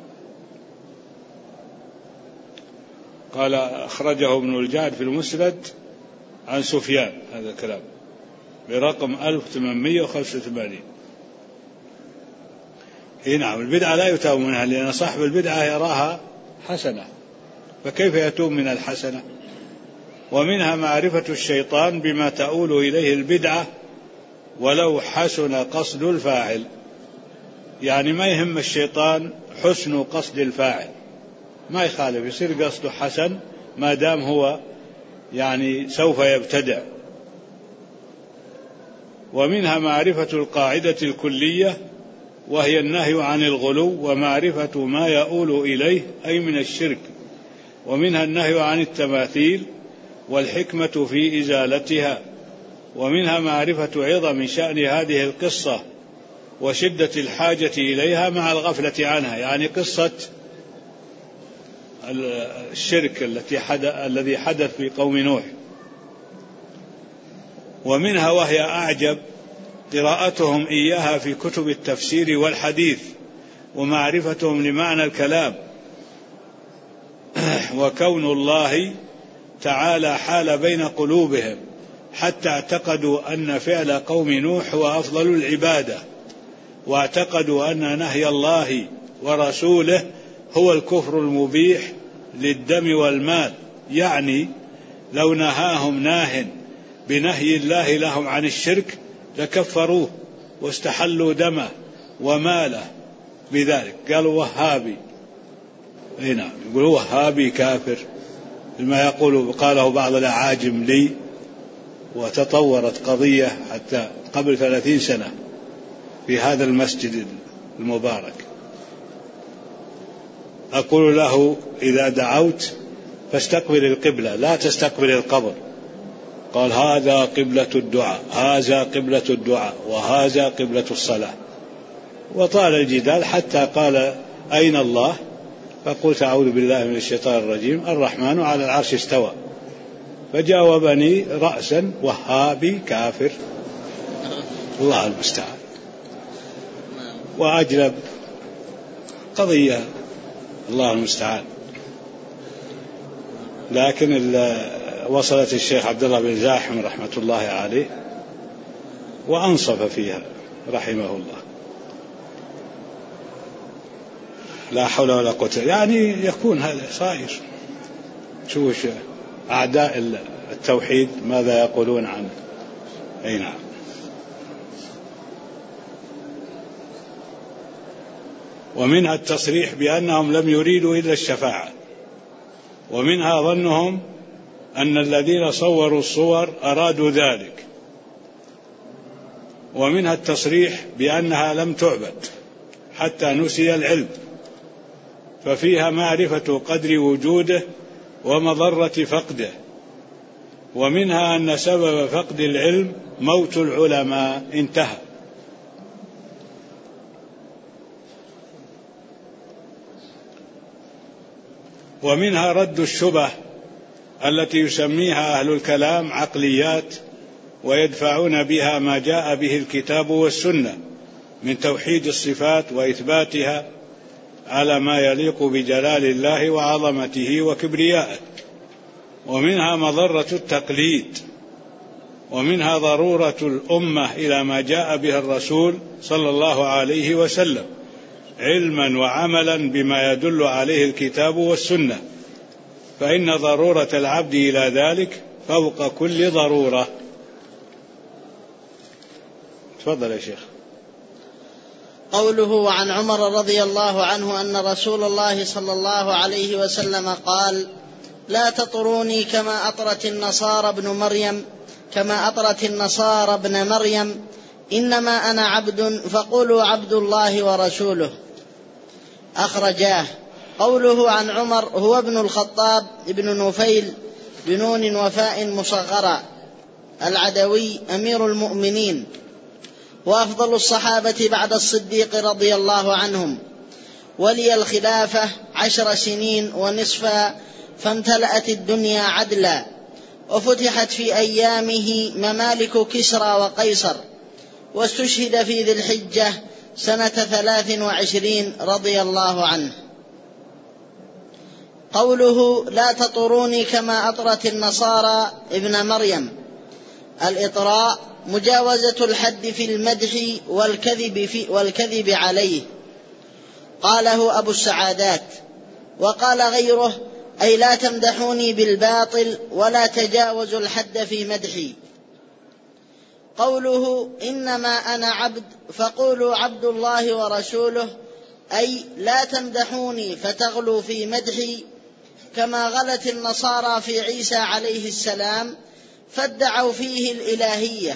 قال أخرجه ابن الجعد في المسند عن سفيان هذا الكلام برقم 1885. نعم، البدعة لا يتاب منها لأن صاحب البدعة يراها حسنة، فكيف يتوب من الحسنة؟ ومنها معرفة الشيطان بما تؤول إليه البدعة ولو حسن قصد الفاعل، يعني ما يهم الشيطان حسن قصد الفاعل، ما يخالف يصير قصده حسن ما دام هو يعني سوف يبتدع. ومنها معرفة القاعدة الكلية وهي النهي عن الغلو ومعرفة ما يؤول إليه أي من الشرك. ومنها النهي عن التماثيل والحكمة في إزالتها. ومنها معرفة عظم شأن هذه القصة وشدة الحاجة إليها مع الغفلة عنها، يعني قصة الشرك الذي حدث في قوم نوح. ومنها وهي أعجب قراءتهم إياها في كتب التفسير والحديث ومعرفتهم لمعنى الكلام، وكون الله تعالى حال بين قلوبهم حتى اعتقدوا أن فعل قوم نوح هو أفضل العبادة، واعتقدوا أن نهي الله ورسوله هو الكفر المبيح للدم والمال، يعني لو نهاهم ناه بنهي الله لهم عن الشرك لكفروه واستحلوا دمه وماله بذلك. قالوا وهابي، هنا يقولوا وهابي كافر، لما قاله بعض الأعاجم لي، وتطورت قضية حتى قبل 30 سنة في هذا المسجد المبارك. أقول له إذا دعوت فاستقبل القبلة لا تستقبل القبر. قال هذا قبلة الدعاء، هذا قبلة الدعاء، وهذا قبلة الصلاة. وطال الجدال حتى قال أين الله؟ فقلت أعوذ بالله من الشيطان الرجيم، الرحمن على العرش استوى. فجاوبني رأسا وهابي كافر، الله المستعان. وأجلب قضية الله المستعان. لكن وصلت الشيخ عبد الله بن زاحم رحمة الله عليه وأنصف فيها رحمه الله. لا حول ولا قوة، يعني يكون هذا صاير. شوف أعداء التوحيد ماذا يقولون عنه. أي نعم. ومنها التصريح بأنهم لم يريدوا إلا الشفاعة. ومنها ظنهم أن الذين صوروا الصور أرادوا ذلك. ومنها التصريح بأنها لم تعبد حتى نسي العلم، ففيها معرفة قدر وجوده ومضرة فقده. ومنها أن سبب فقد العلم موت العلماء، انتهى. ومنها رد الشبه التي يسميها أهل الكلام عقليات، ويدفعون بها ما جاء به الكتاب والسنة من توحيد الصفات وإثباتها على ما يليق بجلال الله وعظمته وكبريائه. ومنها مضرة التقليد. ومنها ضرورة الأمة إلى ما جاء به الرسول صلى الله عليه وسلم علما وعملا بما يدل عليه الكتاب والسنة، فإن ضرورة العبد إلى ذلك فوق كل ضرورة. تفضل يا شيخ. قوله عن عمر رضي الله عنه أن رسول الله صلى الله عليه وسلم قال: لا تطروني كما أطرت النصارى ابن مريم إنما أنا عبد فقولوا عبد الله ورسوله. أخرجاه. قوله عن عمر هو ابن الخطاب ابن نفيل بنون وفاء مصغرة العدوي أمير المؤمنين، وأفضل الصحابة بعد الصديق رضي الله عنهم، ولي الخلافة 10 سنين ونصفا، فامتلأت الدنيا عدلا، وفتحت في أيامه ممالك كسرى وقيصر، واستشهد في ذي الحجة سنة 23 رضي الله عنه. قوله لا تطروني كما أطرت النصارى ابن مريم، الإطراء مجاوزة الحد في المدح والكذب عليه، قاله أبو السعادات. وقال غيره أي لا تمدحوني بالباطل ولا تجاوزوا الحد في مدحي. قوله إنما أنا عبد فقولوا عبد الله ورسوله، أي لا تمدحوني فتغلوا في مدحي كما غلت النصارى في عيسى عليه السلام فادعوا فيه الإلهية.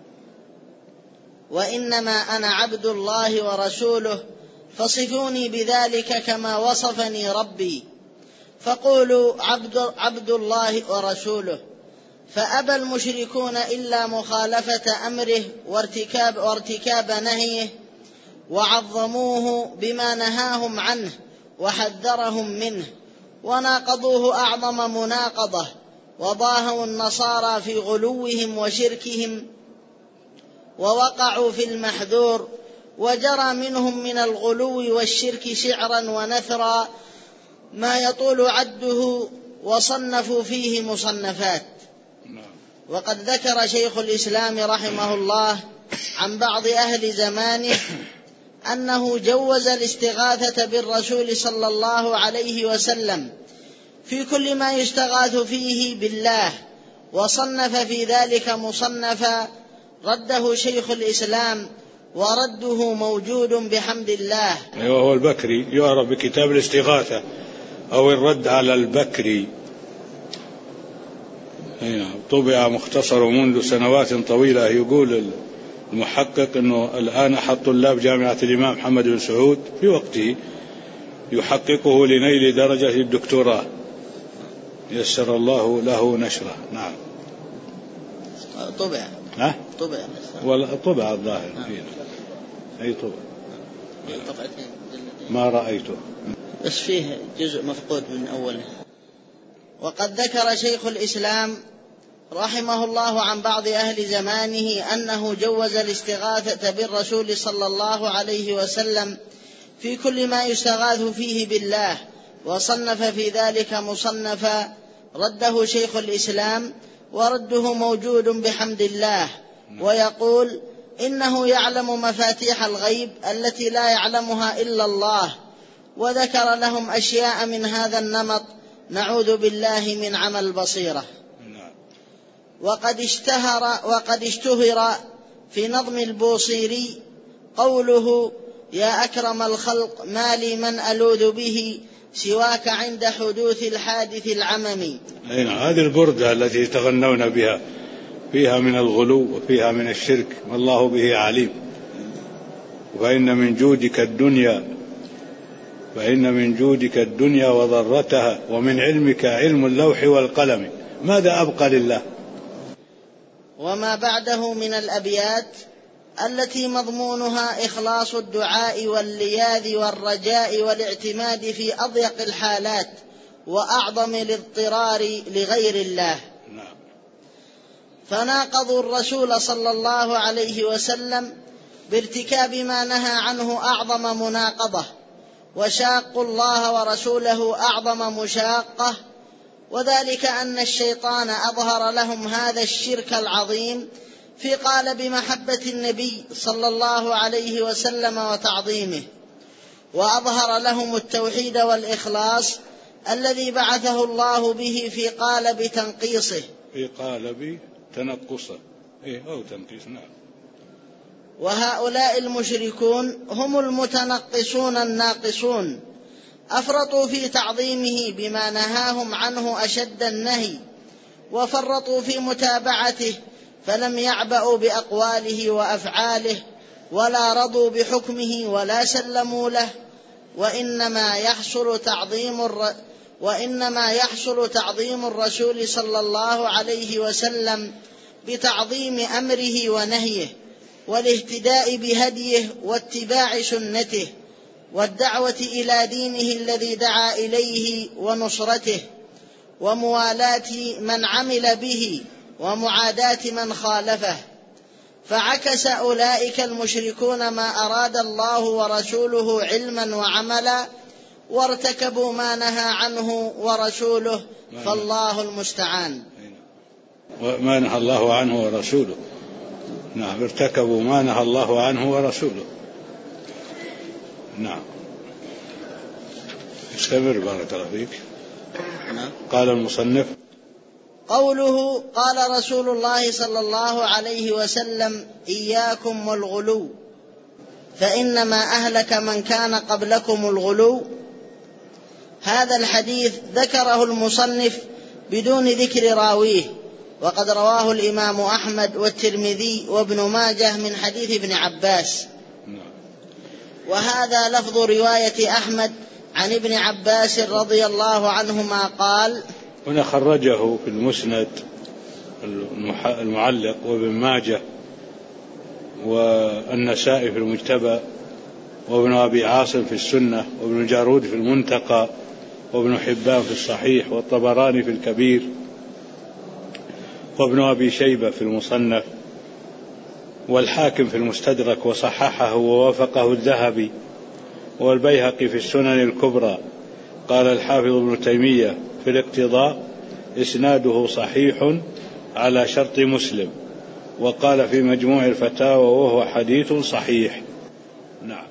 وإنما أنا عبد الله ورسوله فصفوني بذلك كما وصفني ربي، فقولوا عبد الله ورسوله. فأبى المشركون إلا مخالفة أمره وارتكاب نهيه، وعظموه بما نهاهم عنه وحذرهم منه، وناقضوه أعظم مناقضة، وضاهوا النصارى في غلوهم وشركهم، ووقعوا في المحذور، وجرى منهم من الغلو والشرك شعرا ونثرا ما يطول عده، وصنفوا فيه مصنفات. وقد ذكر شيخ الإسلام رحمه الله عن بعض أهل زمانه أنه جوز الاستغاثة بالرسول صلى الله عليه وسلم في كل ما يستغاث فيه بالله، وصنف في ذلك مصنفا رده شيخ الإسلام، ورده موجود بحمد الله. وهو البكري يعرف بكتاب الاستغاثة أو الرد على البكري، طبع مختصر منذ سنوات طويلة. يقول المحقق أنه الآن أحد طلاب جامعة الإمام محمد بن سعود في وقته يحققه لنيل درجة الدكتوراه، يسر الله له نشره. نعم. طبع الظاهر فيه. أي طبع ما رأيته، بس فيه جزء مفقود من أوله. وقد ذكر شيخ الإسلام رحمه الله عن بعض أهل زمانه أنه جوز الاستغاثة بالرسول صلى الله عليه وسلم في كل ما يستغاث فيه بالله، وصنف في ذلك مصنفا رده شيخ الإسلام، ورده موجود بحمد الله. ويقول إنه يعلم مفاتيح الغيب التي لا يعلمها إلا الله، وذكر لهم أشياء من هذا النمط نعوذ بالله من عمى البصيرة. وقد اشتهر في نظم البوصيري قوله يا أكرم الخلق ما لي من ألوذ به سواك عند حدوث الحادث العممي. هذه البردة التي تغنون بها فيها من الغلو وفيها من الشرك، والله به عليم. فإن من جودك الدنيا وضرتها، ومن علمك علم اللوح والقلم، ماذا أبقى لله؟ وما بعده من الأبيات التي مضمونها إخلاص الدعاء واللياذ والرجاء والاعتماد في أضيق الحالات وأعظم الاضطرار لغير الله. فناقضوا الرسول صلى الله عليه وسلم بارتكاب ما نهى عنه أعظم مناقضة، وشاقوا الله ورسوله أعظم مشاقة، وذلك أن الشيطان أظهر لهم هذا الشرك العظيم في قالب محبة النبي صلى الله عليه وسلم وتعظيمه، وأظهر لهم التوحيد والإخلاص الذي بعثه الله به في قالب تنقيصه، في قالب تنقصه أو تنقيص. نعم. وهؤلاء المشركون هم المتنقصون الناقصون، أفرطوا في تعظيمه بما نهاهم عنه أشد النهي، وفرطوا في متابعته فلم يعبأوا بأقواله وأفعاله ولا رضوا بحكمه ولا سلموا له، وإنما يحصل تعظيم الرسول صلى الله عليه وسلم بتعظيم أمره ونهيه، والاهتداء بهديه واتباع سنته، والدعوة إلى دينه الذي دعا إليه ونصرته، وموالاة من عمل به ومعاداة من خالفه. فعكس أولئك المشركون ما أراد الله ورسوله علما وعملا، وارتكبوا ما نهى عنه ورسوله، فالله المستعان. ما نهى الله عنه ورسوله. نعم، ارتكبوا ما نهى الله عنه ورسوله. نعم، استمر بارك الله فيك. قال المصنف: قوله قال رسول الله صلى الله عليه وسلم: إياكم والغلو، فإنما أهلك من كان قبلكم الغلو. هذا الحديث ذكره المصنف بدون ذكر راويه، وقد رواه الإمام أحمد والترمذي وابن ماجه من حديث ابن عباس. وهذا لفظ رواية أحمد عن ابن عباس رضي الله عنهما قال. هنا خرجه في المسند المعلق وابن ماجه والنسائي في المجتبى وابن أبي عاصم في السنة وابن جارود في المنتقى وابن حبان في الصحيح والطبراني في الكبير وابن أبي شيبة في المصنف والحاكم في المستدرك وصححه ووافقه الذهبي والبيهقي في السنن الكبرى. قال الحافظ ابن تيمية في الاقتضاء: إسناده صحيح على شرط مسلم. وقال في مجموع الفتاوى: وهو حديث صحيح. نعم.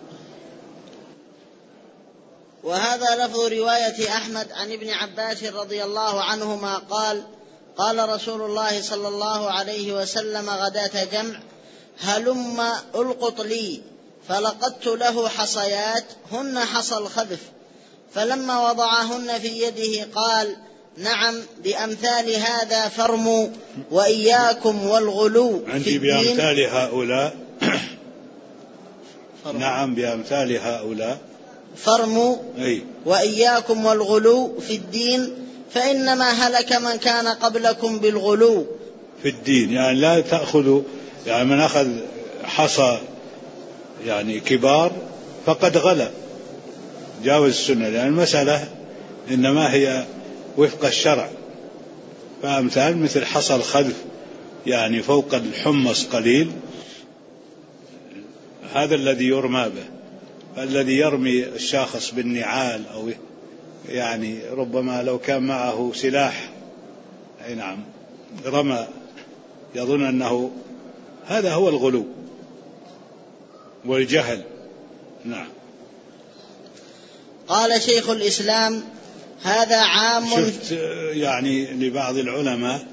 وهذا لفظ رواية أحمد عن ابن عباس رضي الله عنهما قال: قال رسول الله صلى الله عليه وسلم غداة جمع: هلم ألقط لي، فلقدت له حصيات هن حصى الخذف، فلما وضعهن في يده قال: نعم، بأمثال هذا فرموا، وإياكم والغلو عندي بأمثال هؤلاء. نعم، بأمثال هؤلاء فرموا، وإياكم والغلو في الدين، فإنما هلك من كان قبلكم بالغلو في الدين. يعني لا تأخذوا، يعني من أخذ حصى يعني كبار فقد غلى، جاوز السنة، لأن المسألة إنما هي وفق الشرع. فأمثال مثل حصى الخذف، يعني فوق الحمص قليل، هذا الذي يرمى به. الذي يرمي الشاخص بالنعال أو يعني ربما لو كان معه سلاح، أي نعم، رمى يظن أنه هذا هو الغلو والجهل. نعم. قال شيخ الإسلام: هذا عام. شفت يعني لبعض العلماء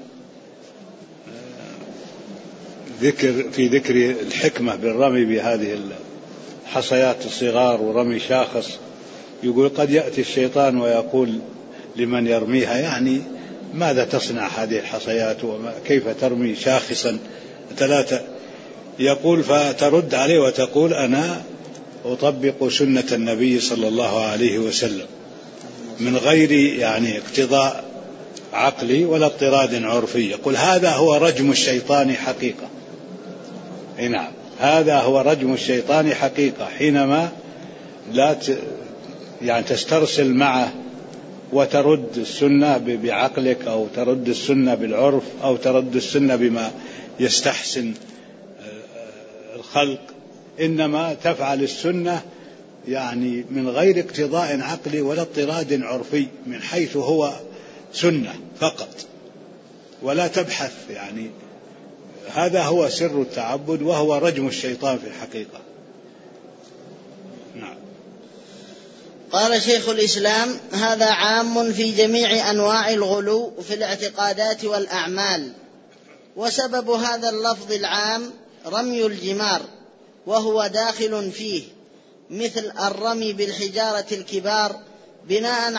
في ذكر الحكمة بالرمي بهذه الحصيات الصغار ورمي شاخص، يقول: قد يأتي الشيطان ويقول لمن يرميها: يعني ماذا تصنع هذه الحصيات، وكيف ترمي شاخصا ثلاثة؟ يقول: فترد عليه وتقول: أنا أطبق سنة النبي صلى الله عليه وسلم من غير يعني اقتضاء عقلي ولا اضطراد عرفي. يقول: هذا هو رجم الشيطان حقيقة. نعم، هذا هو رجم الشيطان حقيقة، حينما لا يعني تسترسل معه وترد السنة بعقلك، أو ترد السنة بالعرف، أو ترد السنة بما يستحسن الخلق، إنما تفعل السنة يعني من غير اقتضاء عقلي ولا اضطراد عرفي، من حيث هو سنة فقط، ولا تبحث. يعني هذا هو سر التعبد، وهو رجم الشيطان في الحقيقة. نعم. قال شيخ الإسلام: هذا عام في جميع أنواع الغلو في الاعتقادات والأعمال، وسبب هذا اللفظ العام رمي الجمار، وهو داخل فيه، مثل الرمي بالحجارة الكبار بناء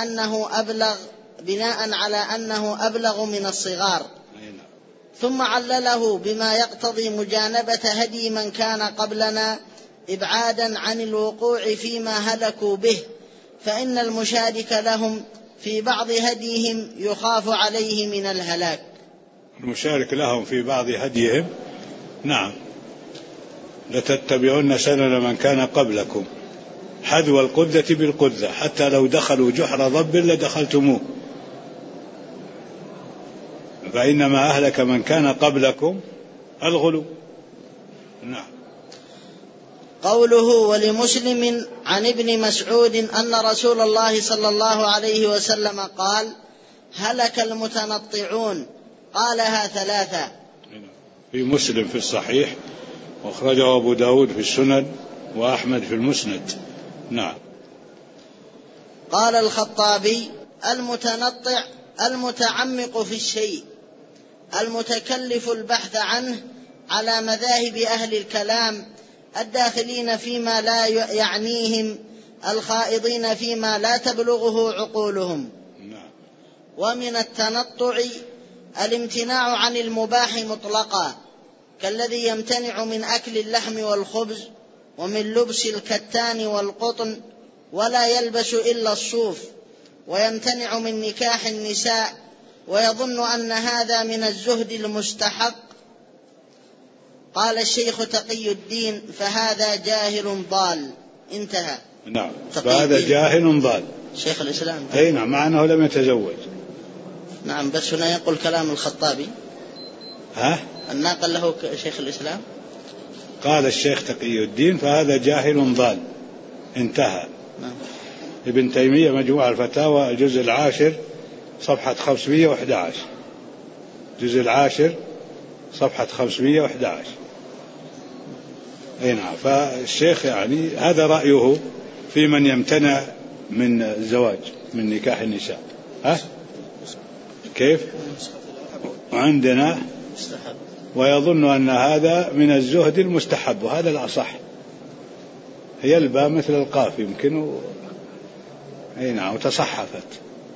على أنه أبلغ من الصغار، ثم علله بما يقتضي مجانبة هدي من كان قبلنا إبعادا عن الوقوع فيما هلكوا به، فإن المشارك لهم في بعض هديهم يخاف عليه من الهلاك. المشارك لهم في بعض هديهم، نعم، لتتبعون سنن من كان قبلكم حذو القذة بالقذة، حتى لو دخلوا جحر ضب لدخلتموه، فإنما أهلك من كان قبلكم الغلو. نعم. قوله ولمسلم عن ابن مسعود أن رسول الله صلى الله عليه وسلم قال هلك المتنطعون، قالها ثلاثة. في مسلم في الصحيح، واخرجه أبو داود في السنن، وأحمد في المسند. نعم. قال الخطابي المتنطع المتعمق في الشيء المتكلف البحث عنه على مذاهب أهل الكلام الداخلين فيما لا يعنيهم الخائضين فيما لا تبلغه عقولهم. ومن التنطع الامتناع عن المباح مطلقا، كالذي يمتنع من أكل اللحم والخبز ومن لبس الكتان والقطن ولا يلبس إلا الصوف، ويمتنع من نكاح النساء ويظن أن هذا من الزهد المستحق. قال الشيخ تقي الدين فهذا جاهل ضال. انتهى. نعم، فهذا جاهل ضال. شيخ الإسلام. أي نعم، مع أنه لم يتزوج. نعم، بس هنا يقول كلام الخطابي. الناقل له شيخ الإسلام. قال الشيخ تقي الدين فهذا جاهل ضال. انتهى. نعم. ابن تيمية مجموع الفتاوى الجزء 10 صفحة 511. الجزء 10 صفحة 511. أي نعم. فالشيخ يعني هذا رأيه في من يمتنع من الزواج من نكاح النساء. كيف؟ عندنا ويظن أن هذا من الزهد المستحب، وهذا الأصح. هي الباء مثل القاف يمكن أي نعم، وتصحفت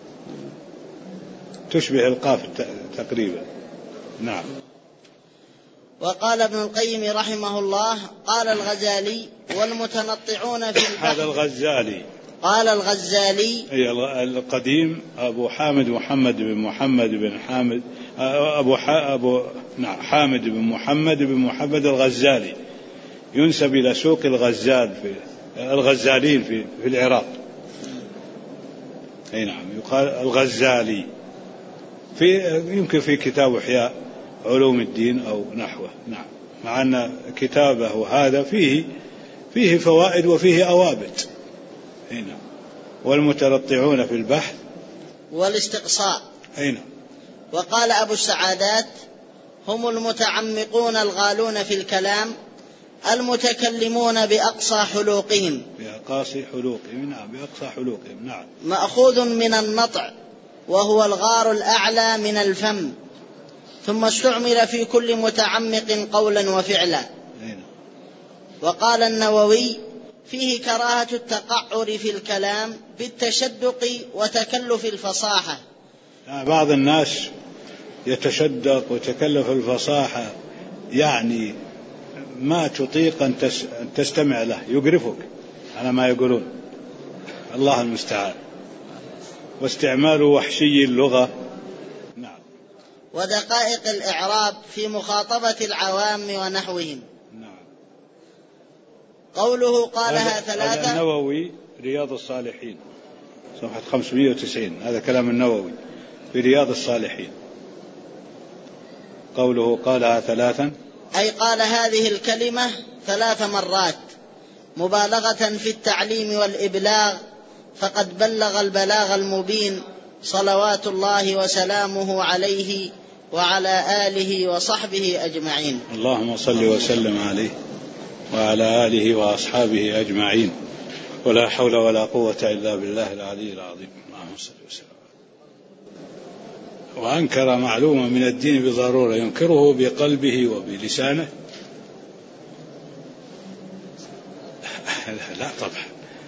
تشبه القاف تقريبا. نعم. وقال ابن القيم رحمه الله قال الغزالي والمتنطعون في البحر. هذا الغزالي. قال الغزالي أي القديم أبو حامد محمد بن محمد بن حامد حامد بن محمد الغزالي، ينسب إلى سوق الغزال في الغزالين في العراق. أي نعم، يقال الغزالي يمكن في كتاب إحياء علوم الدين أو نحوه. نعم، مع أن كتابه هذا فيه فوائد وفيه أوابت. هنا والمتنطعون في البحث والاستقصاء. هنا. وقال أبو السعادات هم المتعمقون الغالون في الكلام المتكلمون بأقصى حلوقهم. بأقصى حلوقهم. نعم، بأقصى حلوقهم. نعم. مأخوذ من النطع وهو الغار الأعلى من الفم، ثم استعمل في كل متعمق قولا وفعلا. هنا. وقال النووي فيه كراهة التقعر في الكلام بالتشدق وتكلف الفصاحة. بعض الناس يتشدق وتكلف الفصاحة، يعني ما تطيق أن تستمع له، يقرفك على ما يقولون، الله المستعان. واستعمال وحشي اللغة. نعم. ودقائق الإعراب في مخاطبة العوام ونحوهم. نعم. قوله قالها ثلاثة. هذا النووي رياض الصالحين صفحة 590. هذا كلام النووي في رياض الصالحين. قوله قالها ثلاثا أي قال هذه الكلمة 3 مرات مبالغة في التعليم والإبلاغ، فقد بلغ البلاغ المبين صلوات الله وسلامه عليه وعلى آله وصحبه أجمعين. اللهم صل وسلم عليه وعلى آله وأصحابه أجمعين، ولا حول ولا قوة إلا بالله العلي العظيم. اللهم صل وسلم. وأنكر معلومة من الدين بضرورة ينكره بقلبه وبلسانه، لا طبعا،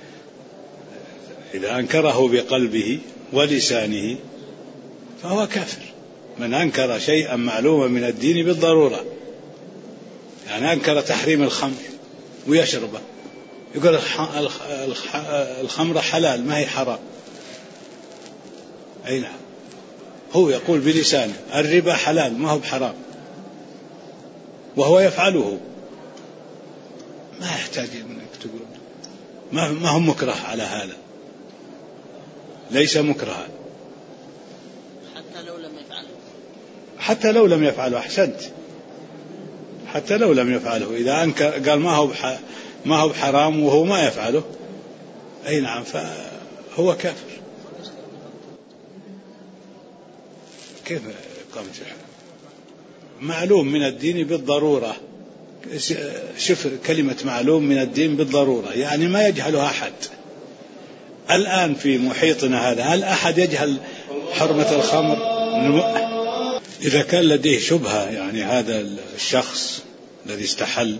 إذا أنكره بقلبه ولسانه فهو كافر. من أنكر شيئا معلوما من الدين بالضرورة، يعني أنكر تحريم الخمر ويشربه، يقول الخمر حلال ما هي حرام، أي نعم، هو يقول بلسانه الربا حلال ما هو بحرام وهو يفعله، ما يحتاج أنك تقول ما هو مكره على هذا، ليس مكرها حتى لو لم يفعله. أحسنت، حتى لو لم يفعله، إذا أنكر قال ما هو بحرام وهو ما يفعله، أي نعم، فهو كافر. كيف قامت معلوم من الدين بالضرورة؟ شوف كلمة معلوم من الدين بالضرورة، يعني ما يجهلها أحد. الآن في محيطنا هذا هل أحد يجهل حرمة الخمر؟ إذا كان لديه شبهة، يعني هذا الشخص الذي استحل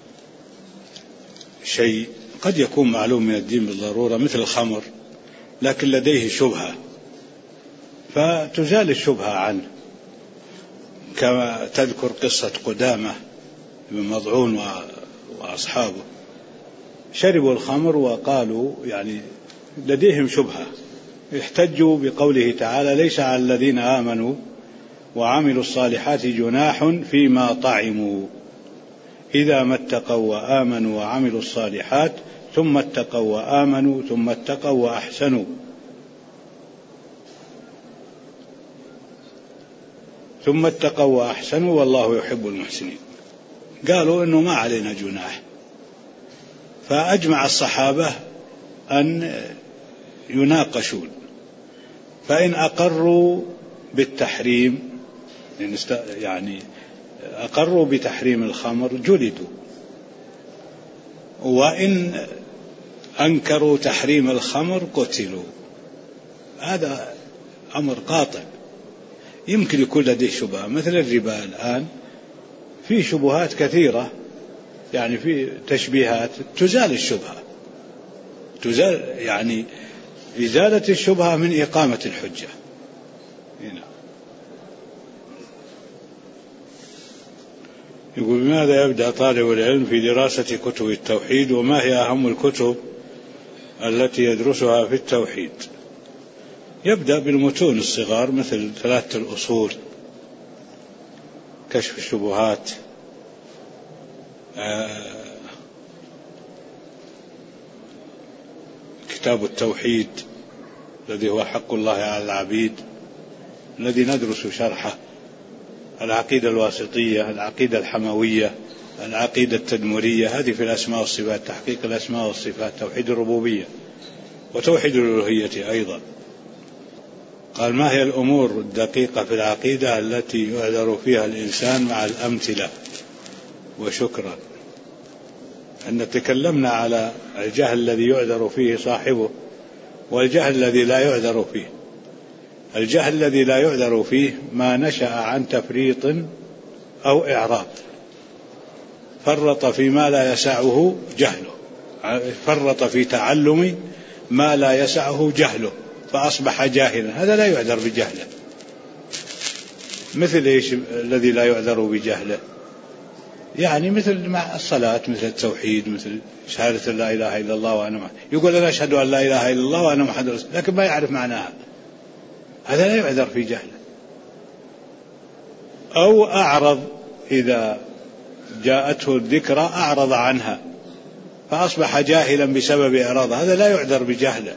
شيء قد يكون معلوم من الدين بالضرورة مثل الخمر، لكن لديه شبهة فتزال الشبهة عنه، كما تذكر قصة قدامة بن مضعون وأصحابه، شربوا الخمر وقالوا يعني لديهم شبهة، احتجوا بقوله تعالى ليس على الذين آمنوا وعملوا الصالحات جناح فيما طعموا إذا ما اتقوا وآمنوا وعملوا الصالحات ثم اتقوا وآمنوا ثم اتقوا وأحسنوا ثم اتقوا وأحسنوا والله يحب المحسنين. قالوا إنه ما علينا جناح، فأجمع الصحابة أن يناقشون، فإن أقروا بالتحريم، يعني أقروا بتحريم الخمر جلدوا، وإن أنكروا تحريم الخمر قتلوا. هذا أمر قاطع. يمكن يكون لديه شبهة مثل الربا، الآن في شبهات كثيرة، يعني في تشبيهات تزال الشبهة، تزال يعني إزالة الشبهة من إقامة الحجة. هنا يقول بماذا يبدأ طالب العلم في دراسة كتب التوحيد، وما هي أهم الكتب التي يدرسها في التوحيد؟ يبدأ بالمتون الصغار مثل 3 الأصول، كشف الشبهات، كتاب التوحيد الذي هو حق الله على العبيد الذي ندرس شرحه، العقيدة الواسطية، العقيدة الحموية، العقيدة التدمرية، هذه في الأسماء والصفات، تحقيق الأسماء والصفات، توحيد الربوبية وتوحيد الألوهية أيضا. قال ما هي الأمور الدقيقة في العقيدة التي يعذر فيها الإنسان مع الأمثلة؟ وشكرا. أن تكلمنا على الجهل الذي يعذر فيه صاحبه والجهل الذي لا يعذر فيه. الجهل الذي لا يعذر فيه ما نشأ عن تفريط أو إعراض، فرط فيما لا يسعه جهله، فرط في تعلم ما لا يسعه جهله فأصبح جاهلا، هذا لا يعذر بجهله. مثل إيش الذي لا يعذر بجهله؟ يعني مثل مع الصلاة، مثل التوحيد، مثل شهادة لا إله إلا الله وأنا محمد، يقول أنا أشهد أن لا إله إلا الله وأنا محمد رسول الله، لكن ما يعرف معناها، هذا لا يعذر في جهله. أو أعرض، إذا جاءته الذكرى أعرض عنها فأصبح جاهلا بسبب إعراضه، هذا لا يعذر بجهله.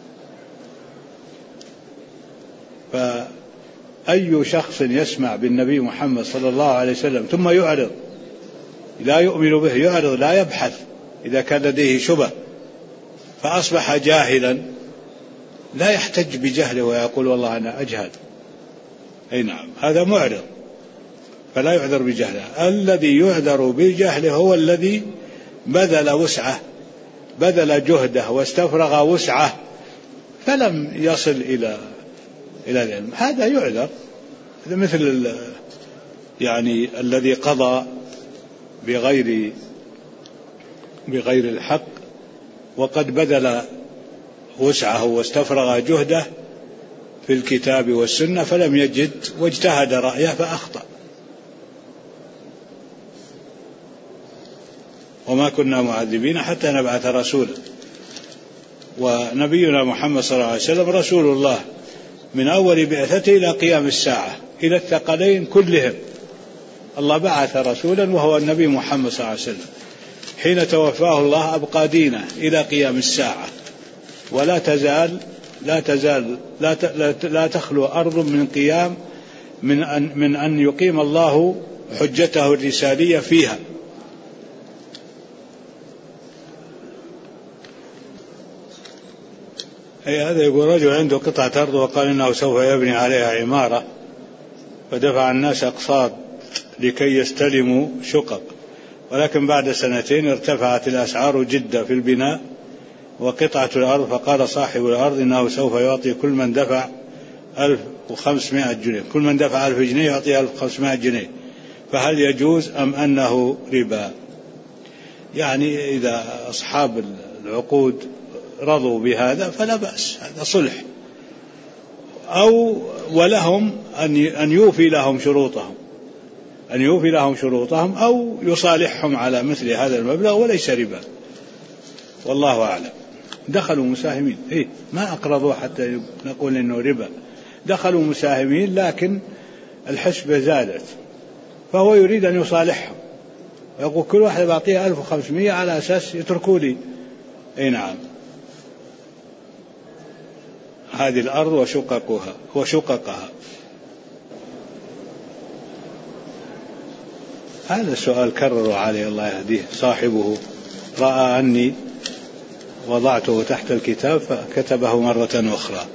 فأي شخص يسمع بالنبي محمد صلى الله عليه وسلم ثم يعرض، لا يؤمن به، يعرض لا يبحث، إذا كان لديه شبه فأصبح جاهلا، لا يحتج بجهله ويقول والله أنا أجهل، أي نعم، هذا معرض فلا يعذر بجهله. الذي يعذر بجهله هو الذي بذل وسعه، بذل جهده واستفرغ وسعه فلم يصل إلى العلم، هذا يعذر. مثل يعني الذي قضى بغير الحق وقد بذل وسعه واستفرغ جهده في الكتاب والسنة فلم يجد واجتهد رأيه فأخطأ. وما كنا معذبين حتى نبعث رسولا. ونبينا محمد صلى الله عليه وسلم رسول الله من أول بعثته إلى قيام الساعة، إلى الثقلين كلهم الله بعث رسولا وهو النبي محمد صلى الله عليه وسلم. حين توفاه الله أبقى دينه إلى قيام الساعة، ولا تزال لا تخلو أرض من قيام من أن يقيم الله حجته الرسالية فيها. هذا يقول رجل عنده قطعة أرض وقال إنه سوف يبني عليها عمارة، فدفع الناس أقساط لكي يستلموا شقق، ولكن بعد 2 ارتفعت الأسعار جدا في البناء وقطعة الأرض، فقال صاحب الأرض إنه سوف يعطي كل من دفع 1500 جنيه، كل من دفع 1000 جنيه يعطي 1500 جنيه، فهل يجوز أم أنه ربا؟ يعني إذا أصحاب العقود رضوا بهذا فلا بأس، هذا صلح، ولهم أن يوفي لهم شروطهم أو يصالحهم على مثل هذا المبلغ وليس ربا، والله أعلم. دخلوا مساهمين، ما أقرضوا حتى نقول إنه ربا، دخلوا مساهمين لكن الحسبة زادت، فهو يريد أن يصالحهم، يقول كل واحد بعطيه 1500 على أساس يتركوا لي نعم هذه الأرض وشققها. هذا السؤال كرروا عليه الله يهديه صاحبه، رأى أني وضعته تحت الكتاب فكتبه مرة أخرى.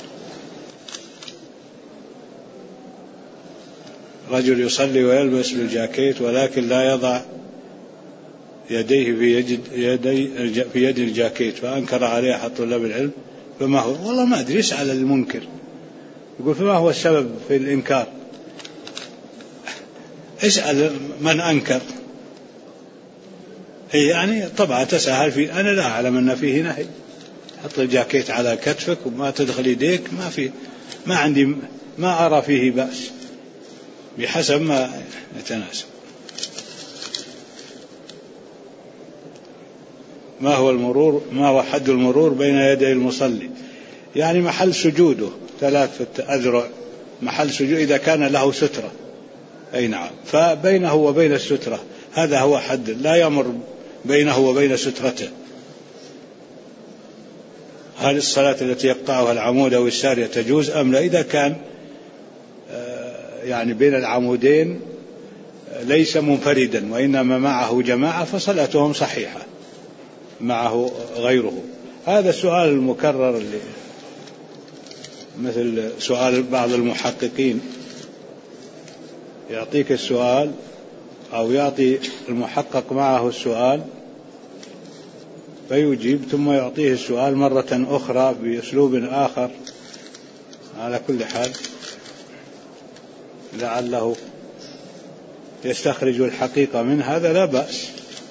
رجل يصلي ويلبس بالجاكيت ولكن لا يضع يديه في يد الجاكيت، فأنكر عليه أحد طلاب العلم، فما هو؟ والله ما أدري، اسأل المنكر. يقول فما هو السبب في الإنكار؟ اسأل من أنكر. يعني طبعا تسأل فيه، أنا لا أعلم أن فيه نهي، حط الجاكيت على كتفك وما تدخل يديك، ما عندي، ما أرى فيه بأس، بحسب ما يتناسب. ما هو حد المرور بين يدي المصلي؟ يعني محل سجوده 3 أذرع، محل سجود إذا كان له سترة، نعم، فبينه وبين السترة هذا هو حد، لا يمر بينه وبين سترته. هل الصلاة التي يقطعها العمود أو السارية تجوز أم لا؟ إذا كان يعني بين العمودين ليس منفردا وإنما معه جماعة فصلاتهم صحيحة، معه غيره. هذا السؤال المكرر اللي مثل سؤال بعض المحققين، يعطيك السؤال أو يعطي المحقق معه السؤال فيجيب ثم يعطيه السؤال مرة أخرى بأسلوب آخر. على كل حال لعله يستخرج الحقيقة من هذا لا بأس.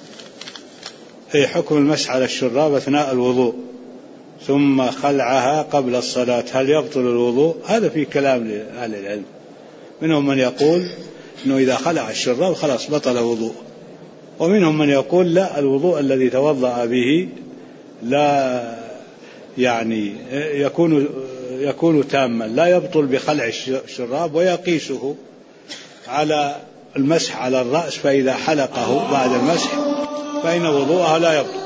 حكم المسح على الشراب أثناء الوضوء ثم خلعها قبل الصلاة، هل يبطل الوضوء؟ هذا في كلام لأهل العلم، منهم من يقول أنه إذا خلع الشراب خلاص بطل وضوء، ومنهم من يقول لا، الوضوء الذي توضأ به لا يعني يكون تاما، لا يبطل بخلع الشراب، ويقيسه على المسح على الرأس، فإذا حلقه بعد المسح فإن وضوءها لا يبطل.